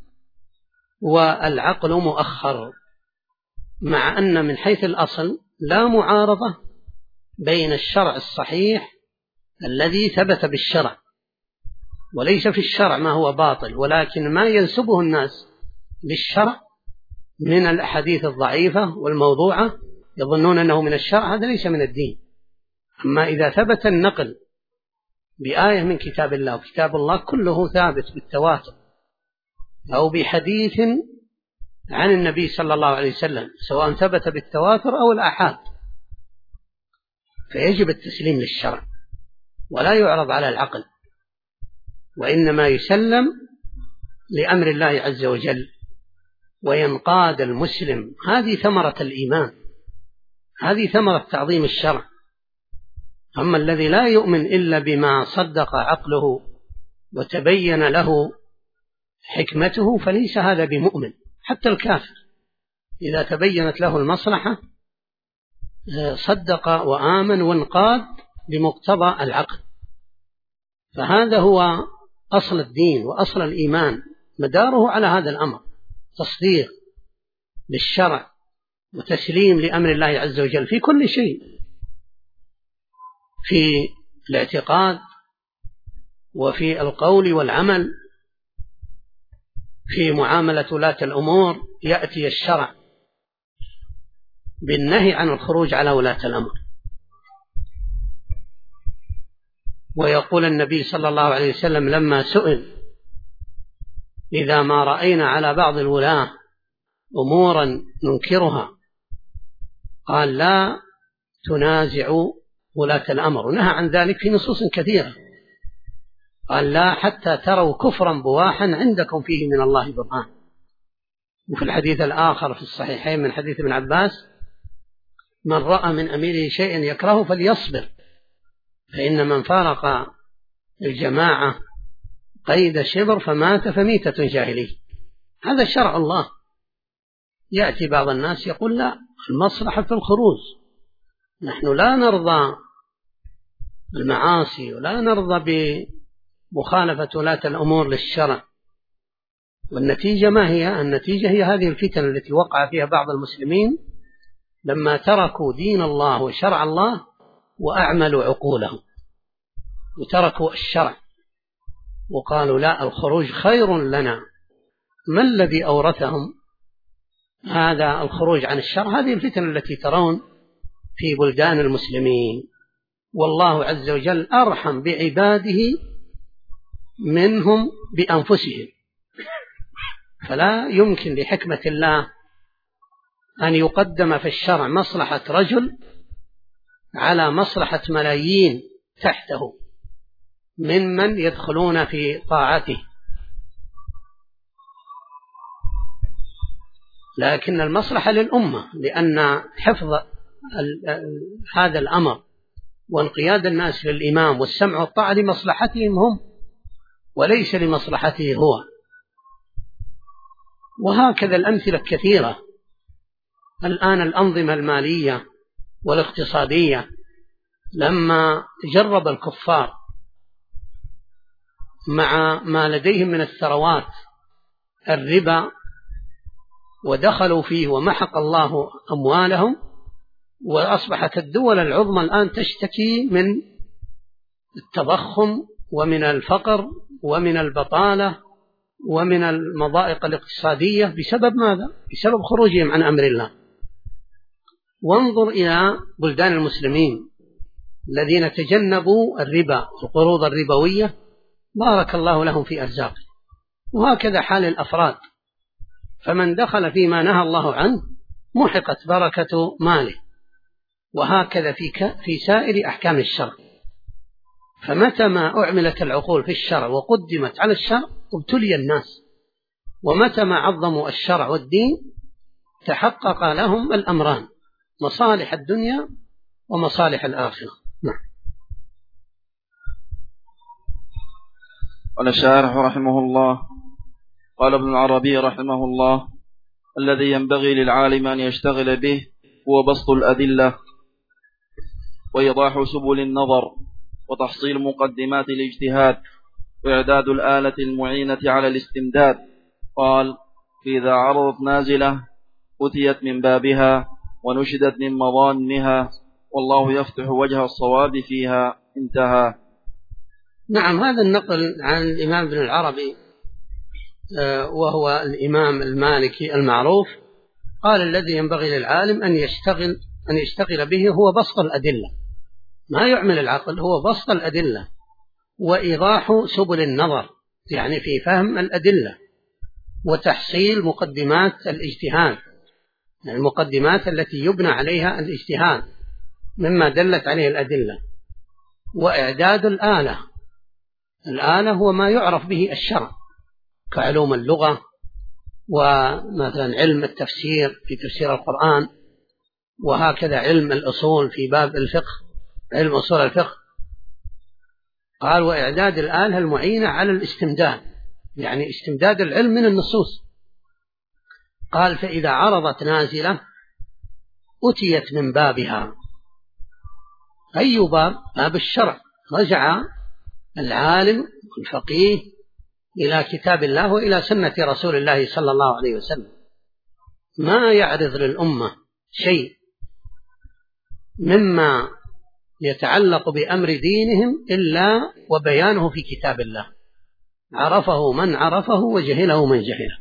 والعقل مؤخر، مع أن من حيث الأصل لا معارضة بين الشرع الصحيح الذي ثبت بالشرع، وليس في الشرع ما هو باطل، ولكن ما ينسبه الناس للشرع من الأحاديث الضعيفة والموضوعة يظنون أنه من الشرع، هذا ليس من الدين. أما إذا ثبت النقل بآية من كتاب الله، وكتاب الله كله ثابت بالتواتر، أو بحديث عن النبي صلى الله عليه وسلم، سواء ثبت بالتواتر أو الآحاد، فيجب التسليم للشرع ولا يعرض على العقل، وإنما يسلم لأمر الله عز وجل وينقاد المسلم. هذه ثمرة الإيمان، هذه ثمرة تعظيم الشرع. أما الذي لا يؤمن إلا بما صدق عقله وتبين له حكمته فليس هذا بمؤمن. حتى الكافر إذا تبينت له المصلحة صدق وآمن وانقاد بمقتضى العقل. فهذا هو أصل الدين وأصل الإيمان، مداره على هذا الأمر، تصديق للشرع وتسليم لأمر الله عز وجل في كل شيء، في الاعتقاد وفي القول والعمل، في معاملة ولاة الأمور يأتي الشرع بالنهي عن الخروج على ولاة الأمر. ويقول النبي صلى الله عليه وسلم لما سئل: إذا ما رأينا على بعض الولاة أمورا ننكرها، قال: لا تنازعوا ولاة الأمر، ونهى عن ذلك في نصوص كثيرة، قال: لا حتى تروا كفرا بواحا عندكم فيه من الله برهان. وفي الحديث الآخر في الصحيحين من حديث ابن عباس: من رأى من أميره شيئا يكرهه فليصبر، فإن من فارق الجماعة قيد شبر فمات فميتة جاهلية. هذا شرع الله. يأتي بعض الناس يقول: لا، المصلحة في الخروج، نحن لا نرضى بالمعاصي ولا نرضى بمخالفة ولاة الأمور للشرع. والنتيجة ما هي؟ النتيجة هي هذه الفتن التي وقع فيها بعض المسلمين لما تركوا دين الله وشرع الله وأعملوا عقولهم وتركوا الشرع وقالوا: لا، الخروج خير لنا. ما الذي أورثهم هذا الخروج عن الشرع؟ هذه الفتن التي ترون في بلدان المسلمين. والله عز وجل أرحم بعباده منهم بأنفسهم، فلا يمكن لحكمة الله أن يقدم في الشرع مصلحة رجل على مصلحة ملايين تحته ممن يدخلون في طاعته. لكن المصلحة للأمة، لأن حفظ هذا الأمر وانقياد الناس للإمام والسمع والطاعة لمصلحتهم هم وليس لمصلحته هو. وهكذا الأمثلة كثيرة. الآن الأنظمة المالية والاقتصادية لما جرب الكفار مع ما لديهم من الثروات الربا ودخلوا فيه ومحق الله أموالهم، وأصبحت الدول العظمى الآن تشتكي من التضخم ومن الفقر ومن البطالة ومن المضائق الاقتصادية بسبب ماذا؟ بسبب خروجهم عن أمر الله. وانظر إلى بلدان المسلمين الذين تجنبوا الربا والقروض الربوية، بارك الله لهم في أرزاقهم. وهكذا حال الأفراد، فمن دخل فيما نهى الله عنه محقت بركة ماله. وهكذا في سائر أحكام الشرع. فمتى ما أعملت العقول في الشرع وقدمت على الشرع ابتلي الناس، ومتى ما عظموا الشرع والدين تحقق لهم الأمران: مصالح الدنيا ومصالح الآخرة. قال الشارح رحمه الله: قال ابن العربي رحمه الله: الذي ينبغي للعالم أن يشتغل به هو بسط الأدلة وإيضاح سبل النظر وتحصيل مقدمات الاجتهاد وإعداد الآلة المعينة على الاستمداد. قال: فإذا عرضت نازلة أتيت من بابها ونشدت من مظانها، والله يفتح وجه الصواب فيها. انتهى. نعم، هذا النقل عن الإمام ابن العربي وهو الإمام المالكي المعروف، قال: الذي ينبغي للعالم أن يشتغل به هو بسط الأدلة، ما يعمل العقل، هو بسط الأدلة وإيضاح سبل النظر، يعني في فهم الأدلة وتحصيل مقدمات الاجتهاد، المقدمات التي يبنى عليها الاجتهاد مما دلت عليه الأدلة، وإعداد الآلة. الآلة هو ما يعرف به الشرع كعلوم اللغة، ومثلا علم التفسير في تفسير القرآن، وهكذا علم الأصول في باب الفقه، علم أصول الفقه. قال: وإعداد الآلة المعينة على الاستمداد، يعني استمداد العلم من النصوص. قال: فإذا عرضت نازلة أتيت من بابها. أي باب؟ باب الشرع. رجع العالم الفقيه إلى كتاب الله وإلى سنة رسول الله صلى الله عليه وسلم، ما يعرض للأمة شيء مما يتعلق بأمر دينهم إلا وبيانه في كتاب الله، عرفه من عرفه وجهله من جهله،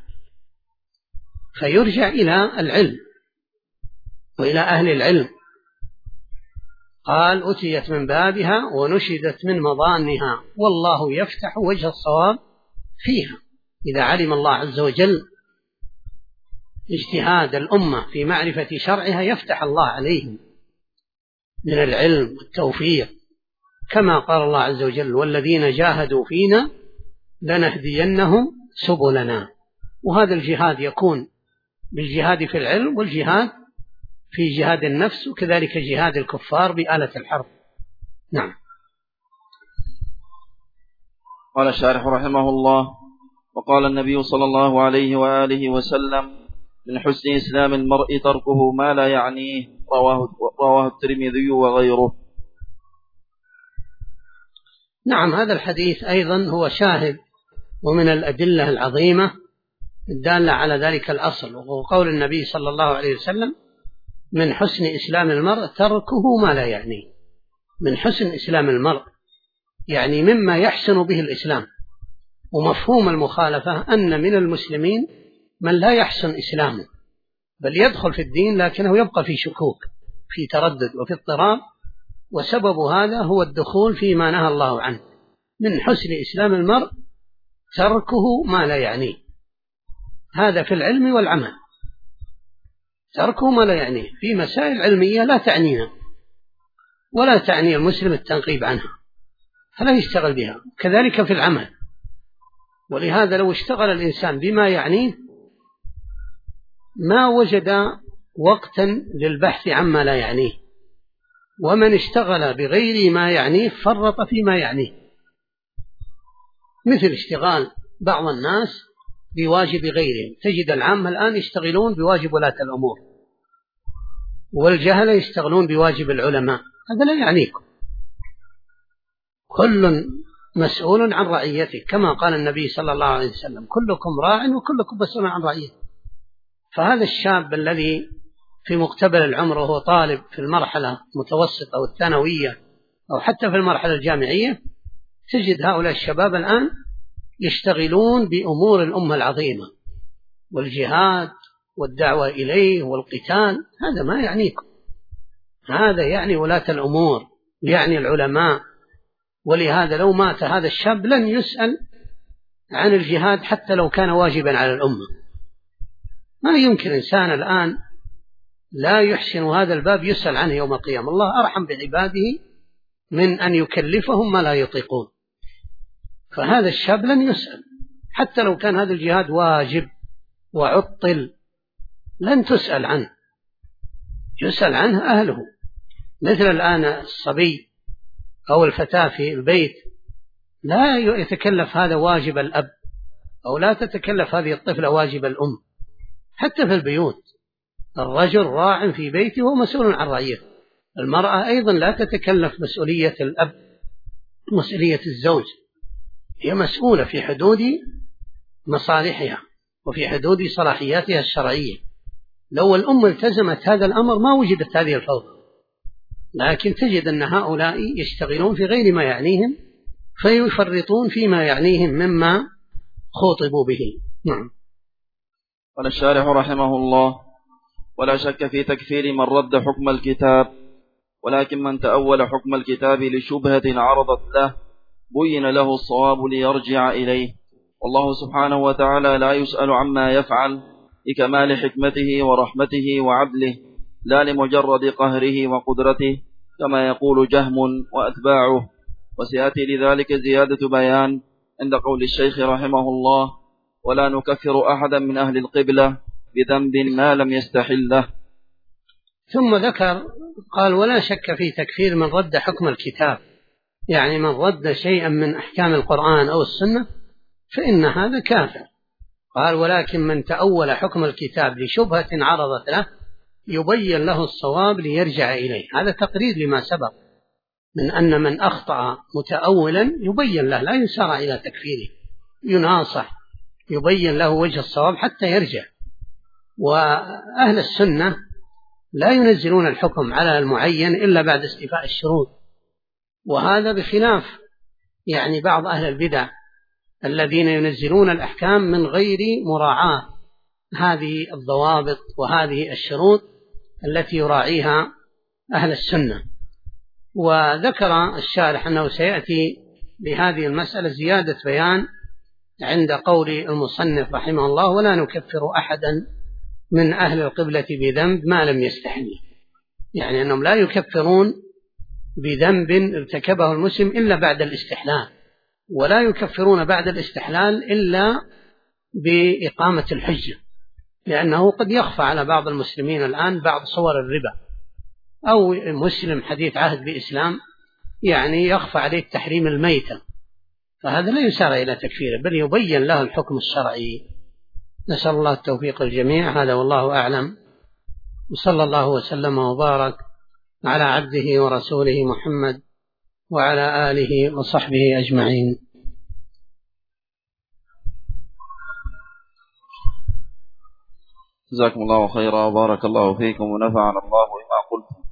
فيرجع إلى العلم وإلى أهل العلم. قال أتيت من بابها ونشدت من مضانها والله يفتح وجه الصواب فيها. إذا علم الله عز وجل اجتهاد الأمة في معرفة شرعها يفتح الله عليهم من العلم والتوفيق، كما قال الله عز وجل والذين جاهدوا فينا لنهدينهم سبلنا. وهذا الجهاد يكون بالجهاد في العلم والجهاد في جهاد النفس، وكذلك جهاد الكفار بآلة الحرب. نعم. قال الشارح رحمه الله: وقال النبي صلى الله عليه وآله وسلم: من حسن إسلام المرء تركه ما لا يعنيه، رواه الترمذي وغيره. نعم، هذا الحديث أيضا هو شاهد ومن الأدلة العظيمة الدالة على ذلك الأصل، وهو قول النبي صلى الله عليه وسلم: من حسن إسلام المرء تركه ما لا يعنيه. من حسن إسلام المرء يعني مما يحسن به الإسلام. ومفهوم المخالفة أن من المسلمين من لا يحسن إسلامه، بل يدخل في الدين لكنه يبقى في شكوك، في تردد وفي اضطراب، وسبب هذا هو الدخول فيما نهى الله عنه. من حسن إسلام المرء تركه ما لا يعنيه، هذا في العلم والعمل. تركه ما لا يعنيه في مسائل علمية لا تعنينا ولا تعني المسلم التنقيب عنها، فلا يشتغل بها. كذلك في العمل. ولهذا لو اشتغل الإنسان بما يعنيه ما وجد وقتا للبحث عما لا يعنيه، ومن اشتغل بغير ما يعنيه فرط فيما يعنيه، مثل اشتغال بعض الناس بواجب غيرهم. تجد العامة الآن يشتغلون بواجب ولاة الأمور، والجهلة يشتغلون بواجب العلماء. هذا لا يعنيكم، كل مسؤول عن رعيته، كما قال النبي صلى الله عليه وسلم: كلكم راع وكلكم مسؤول عن رعيته. فهذا الشاب الذي في مقتبل العمر وهو طالب في المرحلة المتوسطة أو الثانوية أو حتى في المرحلة الجامعية، تجد هؤلاء الشباب الآن يشتغلون بأمور الأمة العظيمة والجهاد والدعوة إليه والقتال. هذا ما يعنيكم، هذا يعني ولاة الأمور، يعني العلماء. ولهذا لو مات هذا الشاب لن يسأل عن الجهاد حتى لو كان واجبا على الأمة. ما يمكن إنسان الآن لا يحسن هذا الباب يسأل عنه يوم القيامة. الله أرحم بعباده من أن يكلفهم ما لا يطيقون. فهذا الشاب لن يسأل حتى لو كان هذا الجهاد واجب وعطل، لن تسأل عنه، يسأل عنه أهله. مثل الآن الصبي أو الفتاة في البيت لا يتكلف هذا واجب الأب، أو لا تتكلف هذه الطفلة واجب الأم. حتى في البيوت الرجل راع في بيته ومسؤول عن رعيته. المرأة أيضا لا تتكلف مسؤولية الأب، مسؤولية الزوج، هي مسؤولة في حدود مصالحها وفي حدود صلاحياتها الشرعية. لو الأم التزمت هذا الأمر ما وجدت هذه الفوضى، لكن تجد أن هؤلاء يشتغلون في غير ما يعنيهم فيفرطون فيما يعنيهم مما خوطبوا به. نعم. قال الشارح رحمه الله: ولا شك في تكفير من رد حكم الكتاب، ولكن من تأول حكم الكتاب لشبهة عرضت له بين له الصواب ليرجع إليه، والله سبحانه وتعالى لا يسأل عما يفعل لكمال حكمته ورحمته وعدله، لا لمجرد قهره وقدرته كما يقول جهم وأتباعه. وسيأتي لذلك زيادة بيان عند قول الشيخ رحمه الله: ولا نكفر أحدا من أهل القبلة بذنب ما لم يستحله. ثم ذكر قال: ولا شك في تكفير من رد حكم الكتاب، يعني من رد شيئا من أحكام القرآن أو السنة فإن هذا كافر. قال: ولكن من تأول حكم الكتاب لشبهة عرضت له يبين له الصواب ليرجع إليه. هذا تقرير لما سبق، من أن من أخطأ متأولا يبين له، لا يسارع إلى تكفيره، يناصح، يبين له وجه الصواب حتى يرجع. وأهل السنة لا ينزلون الحكم على المعين إلا بعد استيفاء الشروط، وهذا بخلاف يعني بعض أهل البدع الذين ينزلون الأحكام من غير مراعاة هذه الضوابط وهذه الشروط التي يراعيها أهل السنة. وذكر الشارح أنه سيأتي بهذه المسألة زيادة بيان عند قول المصنف رحمه الله: ولا نكفر أحدا من أهل القبلة بذنب ما لم يستحل، يعني أنهم لا يكفرون بذنب ارتكبه المسلم إلا بعد الاستحلال، ولا يكفرون بعد الاستحلال إلا بإقامة الحجة، لأنه قد يخفى على بعض المسلمين الآن بعض صور الربا، أو مسلم حديث عهد بإسلام يعني يخفى عليه تحريم الميتة، فهذا لا يسارع إلى تكفيره بل يبين له الحكم الشرعي. نسأل الله التوفيق الجميع، هذا والله أعلم، وصلى الله وسلم وبارك على عبده ورسوله محمد وعلى آله وصحبه أجمعين. جزاكم الله خيرا وبارك الله فيكم ونفعنا الله بما قلتم.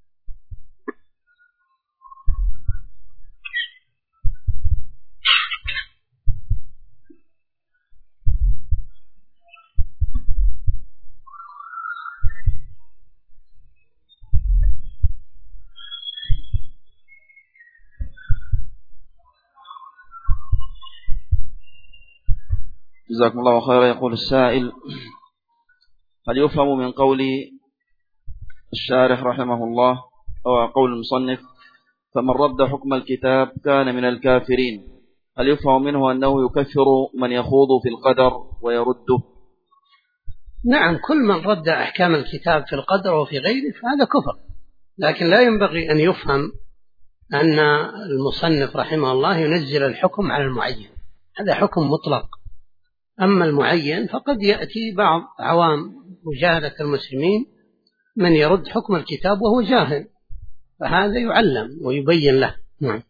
جزاكم الله خيرا. يقول السائل: هل يفهم من قول الشارح رحمه الله أو قول المصنف فمن رد حكم الكتاب كان من الكافرين، هل يفهم منه أنه يكفر من يخوض في القدر ويرده؟ نعم، كل من رد أحكام الكتاب في القدر وفي غيره فهذا كفر، لكن لا ينبغي أن يفهم أن المصنف رحمه الله ينزل الحكم على المعين، هذا حكم مطلق. أما المعين فقد يأتي بعض عوام وجهلة المسلمين من يرد حكم الكتاب وهو جاهل، فهذا يعلم ويبين له. نعم.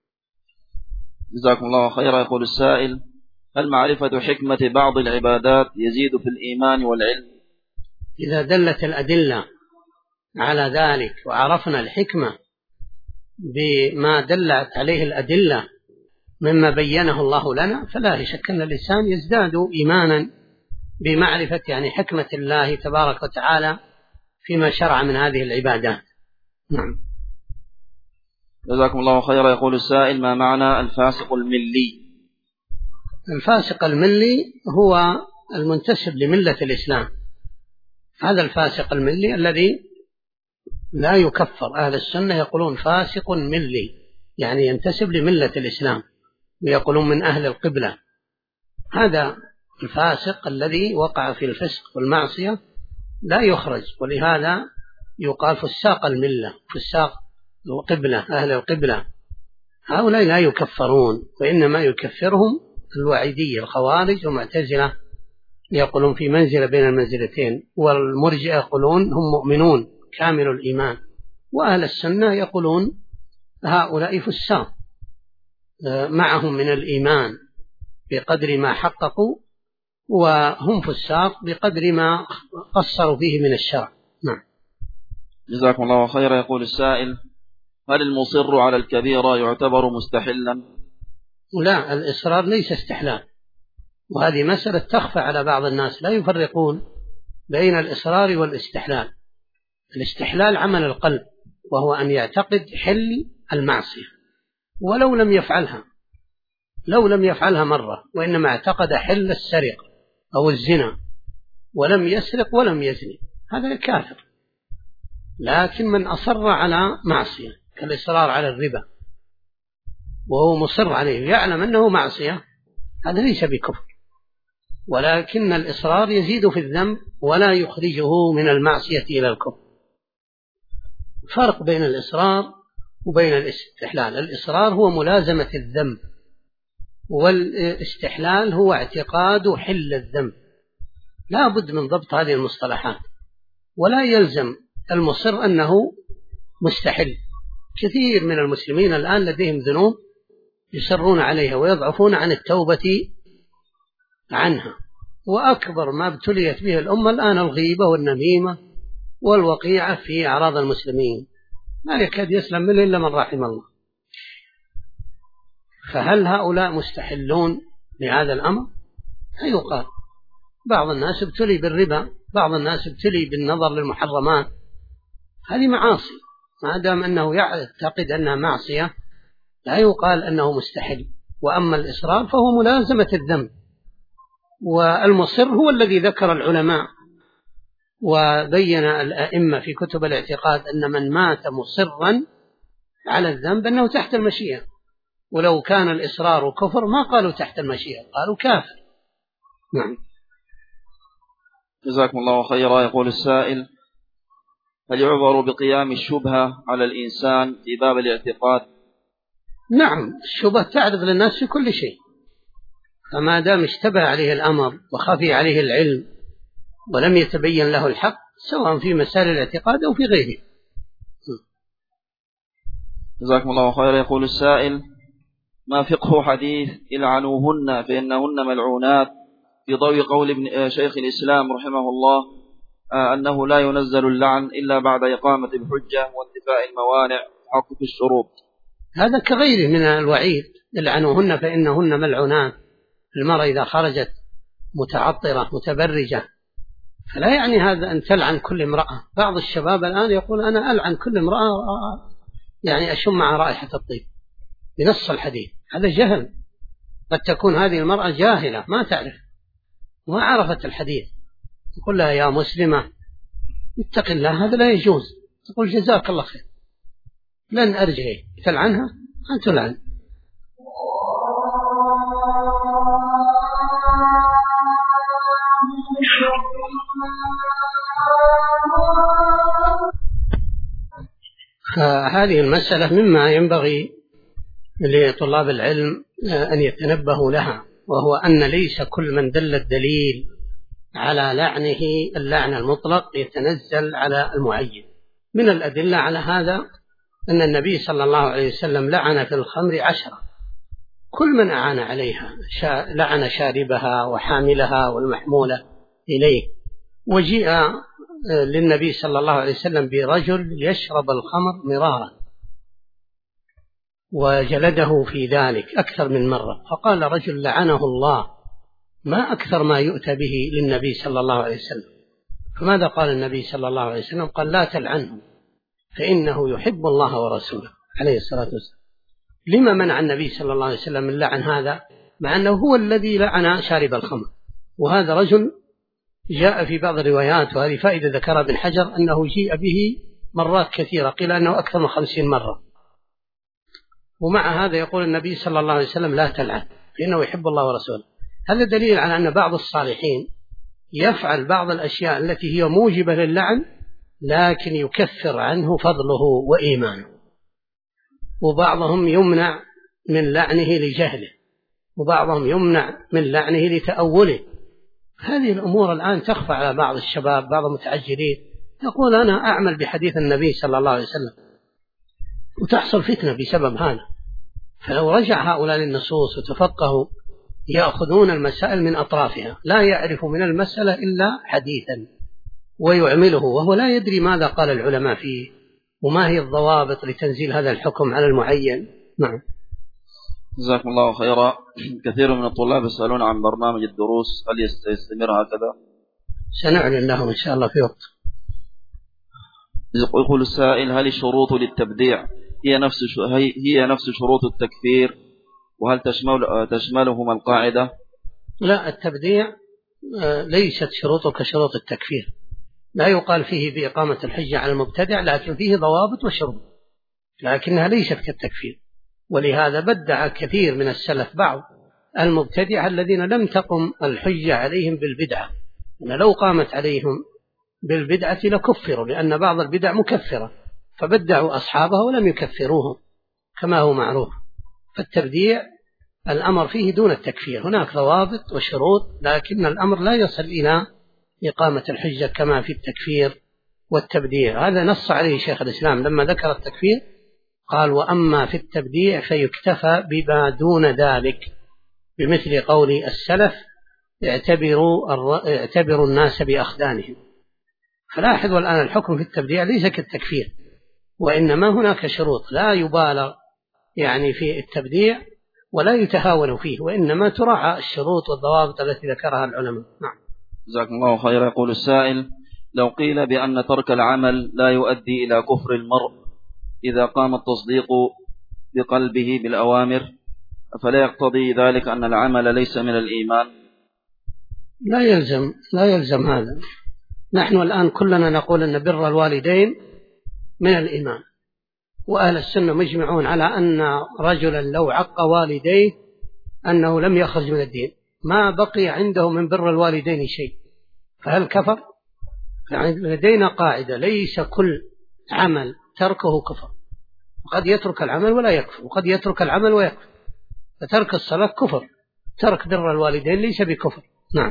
جزاكم الله خيرا. يقول السائل: هل معرفة حكمة بعض العبادات يزيد في الإيمان والعلم؟ إذا دلت الأدلة على ذلك وعرفنا الحكمة بما دلت عليه الأدلة مما بينه الله لنا، فلا شك أن الإنسان يزداد إيمانا بمعرفة يعني حكمة الله تبارك وتعالى فيما شرع من هذه العبادات. نعم. جزاكم الله خيرا. يقول السائل: ما معنى الفاسق الملي؟ الفاسق الملي هو المنتسب لملة الإسلام، هذا الفاسق الملي الذي لا يكفر. أهل السنة يقولون فاسق ملي، يعني ينتسب لملة الإسلام، ويقولون من أهل القبلة. هذا الفاسق الذي وقع في الفسق والمعصية لا يخرج، ولهذا يقال فساق الملة، فساق القبلة، أهل القبلة. هؤلاء لا يكفرون، وإنما يكفرهم الوعيدية، الخوارج ومعتزلة يقولون في منزلة بين المنزلتين، والمرجئة يقولون هم مؤمنون كامل الإيمان، وأهل السنة يقولون هؤلاء فساق معهم من الإيمان بقدر ما حققوا، وهم فساق بقدر ما قصروا فيه من الشرع. نعم. جزاكم الله خيرا. يقول السائل: هل المصر على الكبيرة يعتبر مستحلا؟ لا، الإصرار ليس استحلال، وهذه مسألة تخفى على بعض الناس، لا يفرقون بين الإصرار والاستحلال. الاستحلال عمل القلب، وهو أن يعتقد حل المعصية ولو لم يفعلها مرة، وإنما اعتقد حل السرقة أو الزنا ولم يسرق ولم يزني، هذا كافر. لكن من أصر على معصية كالإصرار على الربا وهو مصر عليه يعلم أنه معصية، هذا ليس بكفر، ولكن الإصرار يزيد في الذنب ولا يخرجه من المعصية إلى الكفر. فرق بين الإصرار وبين الاستحلال: الإصرار هو ملازمة الذنب، والاستحلال هو اعتقاد حل الذنب. لا بد من ضبط هذه المصطلحات، ولا يلزم المصر أنه مستحل، كثير من المسلمين الآن لديهم ذنوب يسرون عليها ويضعفون عن التوبة عنها، وأكبر ما ابتليت به الأمة الآن الغيبة والنميمة والوقيعة في أعراض المسلمين، ما يكاد يسلم منه إلا من رحم الله. فهل هؤلاء مستحلون لهذا الأمر؟ لا يقال. بعض الناس ابتلي بالربا، بعض الناس ابتلي بالنظر للمحرمات، هذه معاصي، ما دام أنه يعتقد أنها معصية لا يقال أنه مستحل. وأما الإصرار فهو ملازمة الذنب، والمصر هو الذي ذكر العلماء وبين الأئمة في كتب الاعتقاد أن من مات مصرا على الذنب أنه تحت المشيئة، ولو كان الإصرار كفر ما قالوا تحت المشيئة، قالوا كافر. نعم. جزاكم الله خيرا. يقول السائل: هل يعبر بقيام الشبهة على الإنسان في باب الاعتقاد؟ نعم، الشبهة تعرض للناس في كل شيء، فما دام اشتبه عليه الأمر وخفي عليه العلم ولم يتبين له الحق، سواء في مسائل الاعتقاد أو في غيره. جزاكم الله خيرا. يقول السائل: ما فقه حديث العنوهن فإنهن ملعونات في ضوء قول شيخ الإسلام رحمه الله أنه لا ينزل اللعن إلا بعد إقامة الحجة وانتفاء الموانع وتحقق الشروط؟ هذا كغيره من الوعيد، العنوهن فإنهن ملعونات. المرأة إذا خرجت متعطرة متبرجة فلا يعني هذا أن تلعن كل امرأة. بعض الشباب الآن يقول أنا ألعن كل امرأة، يعني أشم مع رائحة الطيب بنص الحديث. هذا جهل. قد تكون هذه المرأة جاهلة ما تعرف، ما عرفت الحديث، تقول لها يا مسلمة اتق الله، هذا لا يجوز. تقول جزاك الله خير، لن أرجع. تلعنها أن تلعن. فهذه المسألة مما ينبغي لطلاب العلم أن يتنبهوا لها، وهو أن ليس كل من دل الدليل على لعنه اللعن المطلق يتنزل على المعين. من الأدلة على هذا أن النبي صلى الله عليه وسلم لعن في الخمر 10، كل من أعان عليها لعن شاربها وحاملها والمحمولة إليه. وجيء للنبي صلى الله عليه وسلم برجل يشرب الخمر مرارا وجلده في ذلك أكثر من مرة، فقال رجل لعنه الله، ما أكثر ما يؤتى به للنبي صلى الله عليه وسلم. فماذا قال النبي صلى الله عليه وسلم؟ قال لا تلعنه فإنه يحب الله ورسوله عليه الصلاة والسلام. لما منع النبي صلى الله عليه وسلم من لعن هذا مع أنه هو الذي لعن شارب الخمر؟ وهذا رجل جاء في بعض الروايات، وهذه فائدة ذكرها ابن حجر، أنه جيء به مرات كثيرة، قيل أنه أكثر من 50 مرة. ومع هذا يقول النبي صلى الله عليه وسلم لا تلعن فإنه يحب الله ورسوله. هذا دليل على أن بعض الصالحين يفعل بعض الأشياء التي هي موجبة للعن لكن يكفر عنه فضله وإيمانه، وبعضهم يمنع من لعنه لجهله، وبعضهم يمنع من لعنه لتأوله. هذه الأمور الآن تخفى على بعض الشباب، بعض المتعجلين يقول أنا أعمل بحديث النبي صلى الله عليه وسلم، وتحصل فتنة بسبب هذا. فلو رجع هؤلاء للنصوص وتفقهوا يأخذون المسائل من أطرافها، لا يعرف من المسألة إلا حديثا ويعمله وهو لا يدري ماذا قال العلماء فيه وما هي الضوابط لتنزيل هذا الحكم على المعين. نعم. جزاكم الله خيرا. كثير من الطلاب يسألون عن برنامج الدروس، هل يستمر هكذا؟ سنعلن لهم إن شاء الله في وقت. يقول السائل: هل الشروط للتبديع هي نفس شروط التكفير، وهل تشملهما القاعدة؟ لا، التبديع ليست شروطه كشروط التكفير، لا يقال فيه بإقامة الحجة على المبتدع، لكن فيه ضوابط وشروط، لكنها ليست كالتكفير. ولهذا بدع كثير من السلف بعض المبتدع الذين لم تقم الحجة عليهم بالبدعة، إن لو قامت عليهم بالبدعة لكفروا، لأن بعض البدع مكفرة، فبدعوا أصحابه ولم يكفروهم كما هو معروف. فالتبديع الأمر فيه دون التكفير، هناك ضوابط وشروط، لكن الأمر لا يصل إلى إقامة الحجة كما في التكفير والتبديع. هذا نص عليه شيخ الإسلام لما ذكر التكفير، قال وأما في التبديع فيكتفى بما دون ذلك، بمثل قول السلف اعتبروا الناس بأخدانهم. فلاحظوا الآن الحكم في التبديع ليس كالتكفير، وإنما هناك شروط لا يبالغ يعني في التبديع ولا يتهاون فيه، وإنما تراعى الشروط والضوابط التي ذكرها العلماء. نعم. جزاكم الله خيرا. يقول السائل: لو قيل بأن ترك العمل لا يؤدي إلى كفر المرء إذا قام التصديق بقلبه بالأوامر، فلا يقتضي ذلك أن العمل ليس من الإيمان؟ لا يلزم هذا. نحن الآن كلنا نقول أن بر الوالدين من الإيمان، وأهل السنة مجمعون على أن رجلا لو عق والديه أنه لم يخرج من الدين، ما بقي عنده من بر الوالدين شيء، فهل كفر؟ يعني لدينا قاعدة: ليس كل عمل تركه كفر، وقد يترك العمل ولا يكفر، وقد يترك العمل ويكفر. فترك الصلاة كفر، ترك بر الوالدين ليس بكفر. نعم.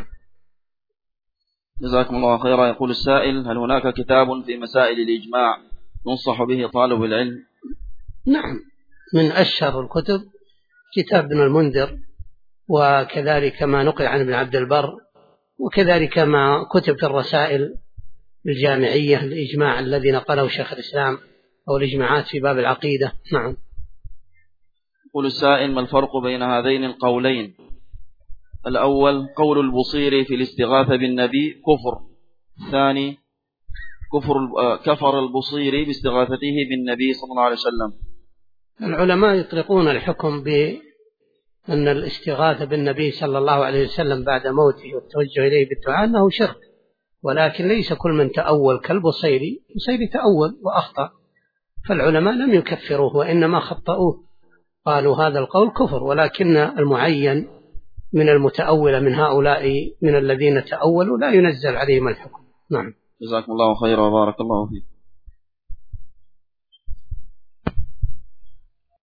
جزاكم الله خيرا. يقول السائل: هل هناك كتاب في مسائل الإجماع ننصح به طالب العلم؟ نعم، من أشهر الكتب كتاب ابن المنذر، وكذلك ما نقل عن ابن عبد البر، وكذلك ما كتب في الرسائل الجامعية الإجماع الذي نقله شيخ الإسلام، أو الإجماعات في باب العقيدة. نعم. يقول السائل: ما الفرق بين هذين القولين؟ الأول قول البصيري في الاستغاثة بالنبي كفر، الثاني كفر البصيري باستغاثته بالنبي صلى الله عليه وسلم. العلماء يطلقون الحكم بأن الاستغاثة بالنبي صلى الله عليه وسلم بعد موته والتوجه إليه بالدعاء أنه شرك، ولكن ليس كل من تأول كالبصيري تأول وأخطأ، فالعلماء لم يكفروه وإنما خطأوه، قالوا هذا القول كفر، ولكن المعين من المتأول من هؤلاء من الذين تأولوا لا ينزل عليهم الحكم. نعم. جزاكم الله خيرا وبارك الله فيك.